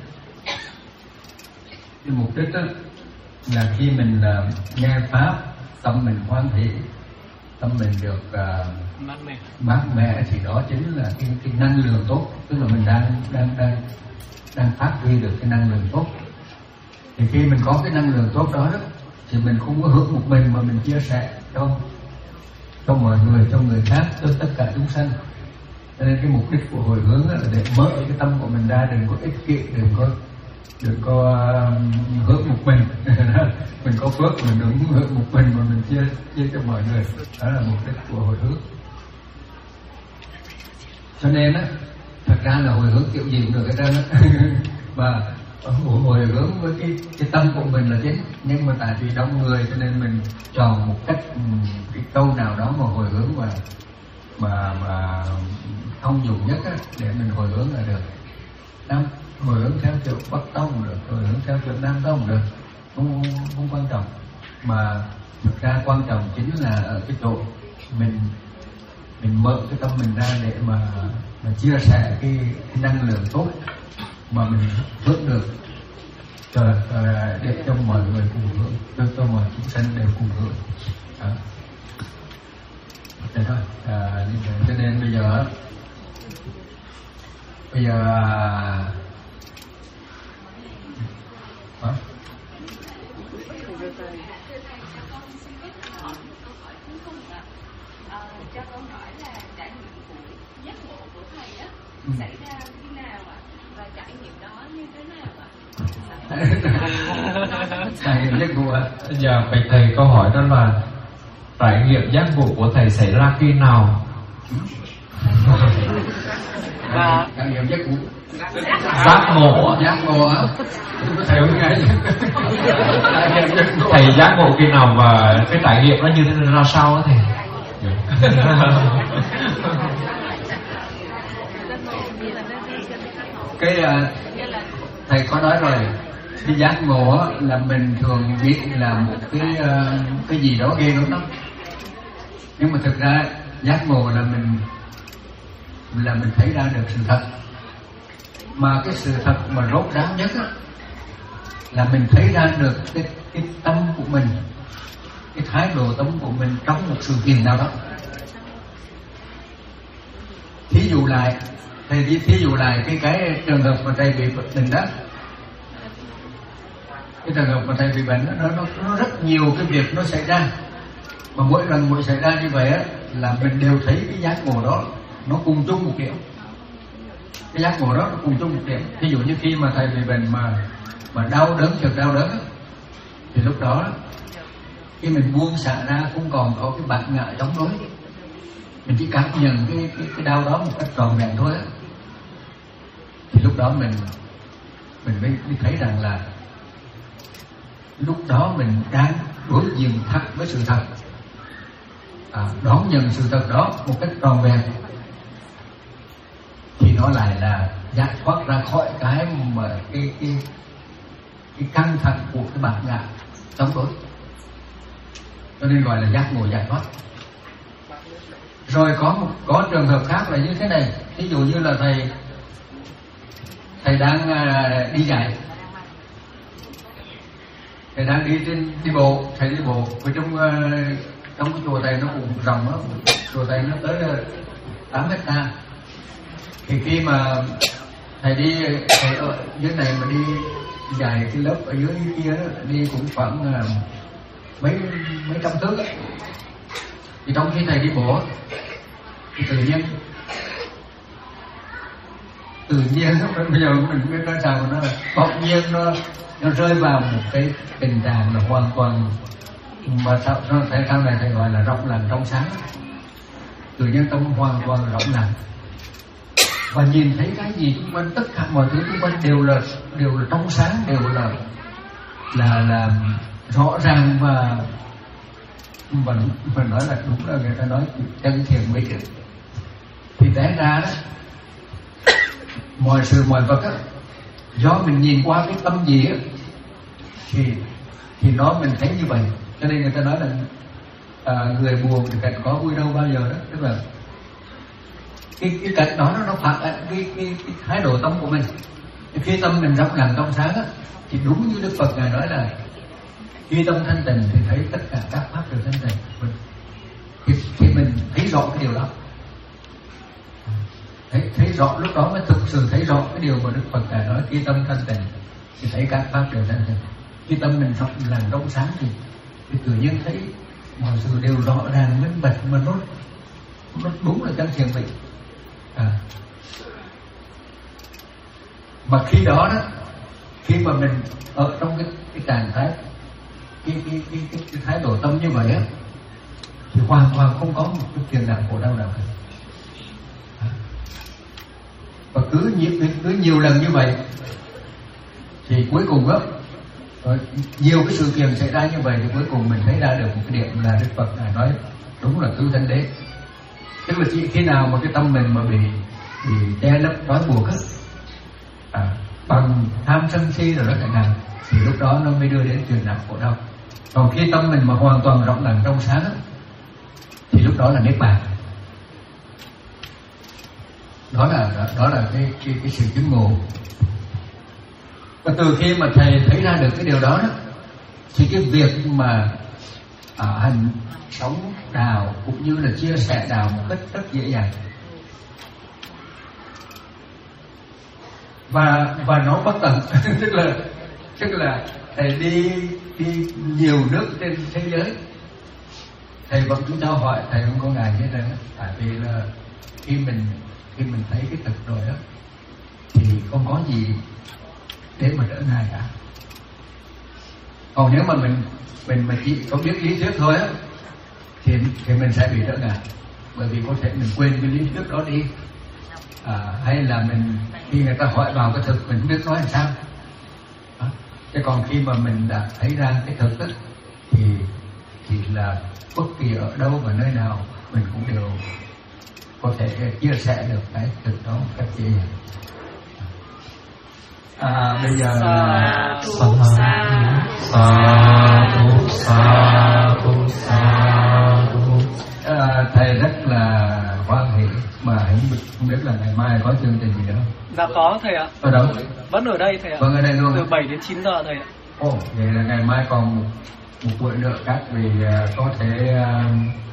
Cái mục đích đó là khi mình uh, nghe pháp, tâm mình hoan hỷ, tâm mình được uh, mát mẻ mát mẻ thì đó chính là cái, cái năng lượng tốt, tức là mình đang đang đang đang phát huy được cái năng lượng tốt. Thì khi mình có cái năng lượng tốt đó, đó thì mình không có hưởng một mình mà mình chia sẻ cho cho mọi người, cho người khác, cho tất cả chúng sanh. Cho nên cái mục đích của hồi hướng là để mở cái tâm của mình ra, đừng có ích kỷ, đừng có đừng có um, hưởng một mình. Mình có phước mình đừng hưởng một mình mà mình chia chia cho mọi người. Đó là mục đích của hồi hướng. Cho nên á, thật ra là hồi hướng kiểu gì cũng được hết trơn á. Mà hồi hướng với cái cái tâm của mình là chính, nhưng mà tại vì đông người cho nên mình chọn một cách cái câu nào đó mà hồi hướng mà mà mà thông dụng nhất á, để mình hồi hướng là được. Nam hồi hướng theo kiểu Bắc Tông cũng được, hồi hướng theo kiểu Nam Tông cũng được, không, không không quan trọng. Mà thực ra quan trọng chính là ở cái chỗ mình mình mở cái tâm mình ra để mà mà chia sẻ cái, cái năng lượng tốt mà mình hưởng được, cho để cho mọi người cùng hưởng, cho, cho mọi chúng sanh đều cùng hưởng. Đó. Thế thôi. À, cho nên bây giờ bây giờ hả? Cho con hỏi là trải nghiệm của giác ngộ của thầy á ừ. xảy ra khi nào ạ? Và trải nghiệm đó như thế nào ạ? Trải nghiệm giác ngộ ạ? Dạ, bạch thầy, câu hỏi đó là trải nghiệm giác ngộ của thầy xảy ra khi nào? Và trải nghiệm giác ngộ. Giác ngộ. Giác ngộ á? Thầy không nghe. Thầy giác ngộ khi nào và cái trải nghiệm nó như thế ra sao á thầy? Cái uh, thầy có nói rồi, cái giác ngộ là mình thường biết là một cái uh, cái gì đó ghê gớm lắm, nhưng mà thực ra giác ngộ là mình là mình thấy ra được sự thật. Mà cái sự thật mà rốt ráo nhất á, là mình thấy ra được cái, cái tâm của mình, cái thái độ tâm của mình trong một sự kiện nào đó. Thí dụ lại, thầy thí dụ lại cái cái trường hợp mà thầy bị bệnh đó, cái trường hợp mà thầy bị bệnh đó, nó, nó nó rất nhiều cái việc nó xảy ra, mà mỗi lần mỗi xảy ra như vậy á, là mình đều thấy cái giác ngộ đó nó cùng chung một kiểu. Cái giác ngộ đó nó cùng chung một kiểu. Ví dụ như khi mà thầy bị bệnh mà mà đau đớn, chợt đau đớn, thì lúc đó khi mình buông xả ra, không còn có cái bản ngã chống đối, mình chỉ cảm nhận cái cái, cái đau đó một cách trọn vẹn thôi á, thì lúc đó mình mình mới, mới thấy rằng là lúc đó mình đang đối diện thật với sự thật, à, đón nhận sự thật đó một cách trọn vẹn, thì nó lại là giải thoát ra khỏi cái mà cái cái cái căng thẳng của cái bản ngã chống đối, cho nên gọi là giác ngộ giải thoát. Rồi có một có trường hợp khác là như thế này, ví dụ như là thầy thầy đang đi dạy, thầy đang đi trên đi bộ, thầy đi bộ ở trong trong cái chùa thầy nó cũng rộng đó, chùa thầy nó tới tám hectare. Thì khi mà thầy đi, thầy ở dưới này mà đi dạy cái lớp ở dưới kia đó, đi cũng khoảng mấy mấy trăm thước ấy. Thì trong khi thầy đi bộ thì tự nhiên tự nhiên bây giờ mình biết nói sao mà nó là bỗng nhiên nó nó rơi vào một cái tình trạng là hoàn toàn, mà sao thầy sau này thầy gọi là rộng lặng trong sáng. Tự nhiên tâm hoàn toàn rộng lặng và nhìn thấy cái gì xung quanh, tất cả mọi thứ xung quanh đều là đều là trong sáng, đều là là là rõ ràng và và mình nói là đúng là người ta nói chân thiền mấy chữ. Thì té ra đó mọi sự mọi vật á, do mình nhìn qua cái tâm gì á thì thì nó mình thấy như vậy. Cho nên người ta nói là à, người buồn thì cảnh có vui đâu bao giờ đó, tức là cái cái cảnh đó nó nó phản ánh cái, cái cái thái độ tâm của mình. Khi tâm mình rộng lặng trong sáng á, thì đúng như Đức Phật ngài nói là khi tâm thanh tịnh thì thấy tất cả các pháp đều thanh tịnh. Thì, thì mình thấy rõ cái điều đó, thấy thấy rõ lúc đó mới thực sự thấy rõ cái điều mà Đức Phật ngài nói khi tâm thanh tịnh thì thấy các pháp đều thanh tịnh. Khi tâm mình rộng lặng trong sáng thì thì tự nhiên thấy mọi sự đều rõ ràng minh bạch, mà nó nó đúng là chân thiền vị. À. Mà khi đó đó, khi mà mình ở trong cái, cái trạng thái cái cái, cái cái cái thái độ tâm như vậy á, thì hoàn toàn không có một cái phiền não khổ đau nào hết. À. Và cứ nhiều cứ nhiều lần như vậy thì cuối cùng á, nhiều cái sự kiện xảy ra như vậy thì cuối cùng mình thấy ra được một cái điểm là Đức Phật ngài nói đúng là tứ thánh đế. Tức là chỉ khi nào mà cái tâm mình mà bị bị che lấp trói buộc á, à, bằng tham sân si rồi đó chẳng hạn, thì lúc đó nó mới đưa đến phiền não khổ đau. Còn khi tâm mình mà hoàn toàn rộng lặng trong sáng á, thì lúc đó là niết bàn. Đó là đó, đó là cái cái, cái sự chứng ngộ. Và từ khi mà thầy thấy ra được cái điều đó đó, thì cái việc mà à, hành sống đạo cũng như là chia sẻ đạo một cách rất dễ dàng. Và và nó bất tận tức là tức là thầy đi đi nhiều nước trên thế giới, thầy vẫn cứ cho hỏi, thầy không có ngại hết đấy. Tại vì là khi mình khi mình thấy cái thực rồi đó thì không có gì để mà trở ngại cả. Còn nếu mà mình mình mà chỉ có biết lý thuyết thôi á thì thì mình sẽ bị trở ngại, bởi vì có thể mình quên cái lý thuyết đó đi, à, hay là mình khi người ta hỏi vào cái thực mình không biết nói làm sao. Đó. Chứ còn khi mà mình đã thấy ra cái thực đó, thì thì là bất kỳ ở đâu và nơi nào mình cũng đều có thể chia sẻ được cái thực đó một cách dễ dàng. À, bây giờ sa thu sa thu sa thu sa thu. À, thầy rất là hoan hỷ mà không biết là ngày mai có chương trình gì nữa. Dạ có thầy ạ. Ở đâu? Vẫn ở đây thầy ạ. Vâng, ở đây luôn. Từ bảy đến chín giờ thầy ạ. Ồ, vậy là ngày mai còn một, một buổi nữa các vị uh, có thể uh,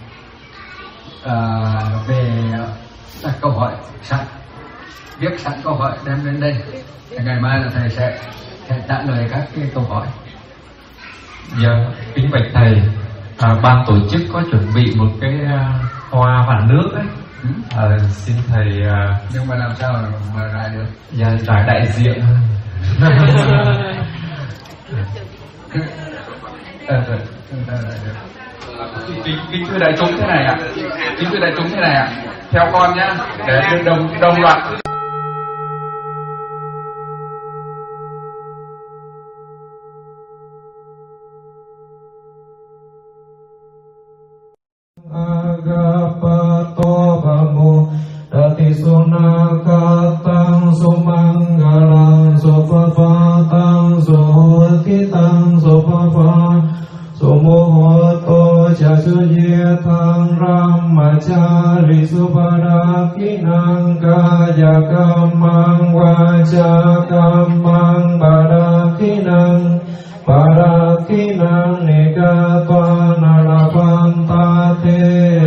uh, về đặt câu hỏi sẵn, viết sẵn câu hỏi đem lên đây. Ngày mai là thầy sẽ, sẽ trả lời các cái câu hỏi. Dạ, kính bạch thầy, à, ban tổ chức có chuẩn bị một cái uh, hoa vạn nước ấy. Ừ. À, xin thầy. Uh, Nhưng mà làm sao mà rải được? Dạ, rải đại diện. Kính thưa đại chúng thế này ạ, kính thưa đại chúng thế này ạ, theo con nhá, để đồng đồng loạt. Agapato bamo Datisuna-katang sumanggalang Sopafatang sohutitang sopapa Somohoto chasuyetang ramachari Supadakhinang Kaya Kammang Vaca Kammang Padakhinang Padakhinang Nikapanalapantate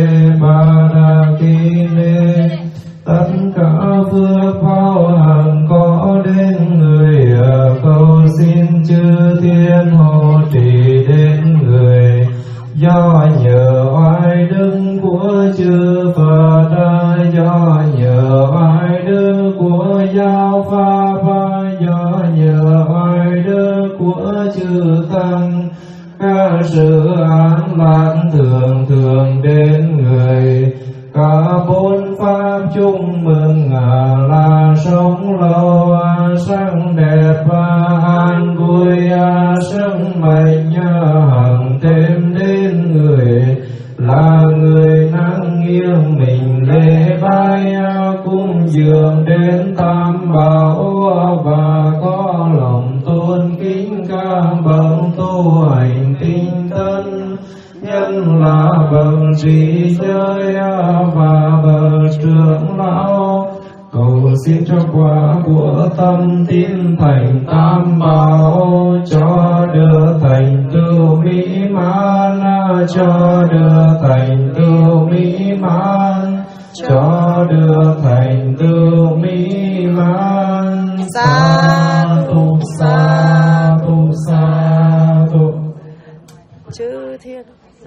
Badakhine. Tất cả phước báo hằng có đến người, cầu xin chư thiên hộ trì đến người. Do nhờ oai đức của chư Phật, do nhờ oai đức của giáo pháp, do nhờ oai đức của chư tăng, các sự an lạc thường thường đến người. Cả bốn pháp chung mừng là sống lâu, sáng đẹp, an vui, sinh mệnh hằng thêm đến người. Là người năng nghiêng mình lễ bái, cúng dường đến tam bảo, và có lòng tôn kính các bậc tu hành tinh tấn, nhân là bậc trí giới và bậc trưởng lão. Cầu xin cho quả của tâm tín thành tam bảo, cho được thành tựu mỹ mãn, cho được thành tựu mỹ mãn, cho được thành tựu mỹ mãn. Sa tu sa tu sa tu. Chư thiên.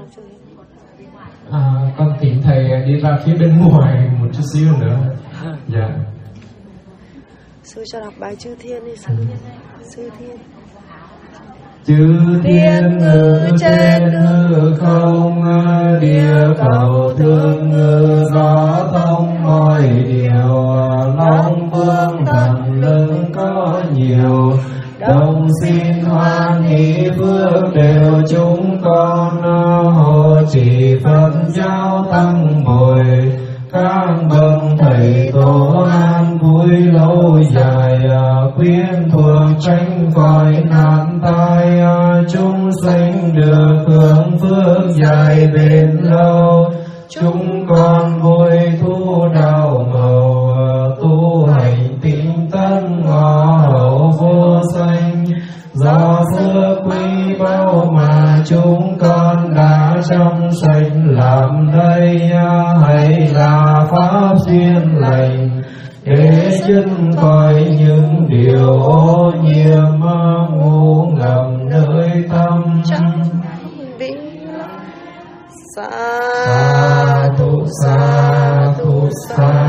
À, con thỉnh thầy đi ra phía bên ngoài một chút xíu nữa. Dạ. Sư cho đọc bài chư thiên đi sư. Sư thiên. Chư thiên ngự trên hư không, địa cầu thương ngự gió thông mọi điều. Long vương thần lưng có nhiều, đồng xin hoan hỷ phước đều chúng con. Hộ trì Phật giáo tăng bồi, các bậc thầy tổ an vui lâu dài. Khuyên thuộc tránh khỏi nạn tai, chúng sanh được hưởng phước dài bền lâu. Chúng con vui thu đạo màu, tu hành tinh tấn ngõ hậu vô sanh. Do phước quý báu mà chúng con đã trong sanh làm đây, hãy là pháp duyên lành để dứt khỏi những điều ô nhiễm ngủ ngầm nơi tâm. Sa thu sa thu sa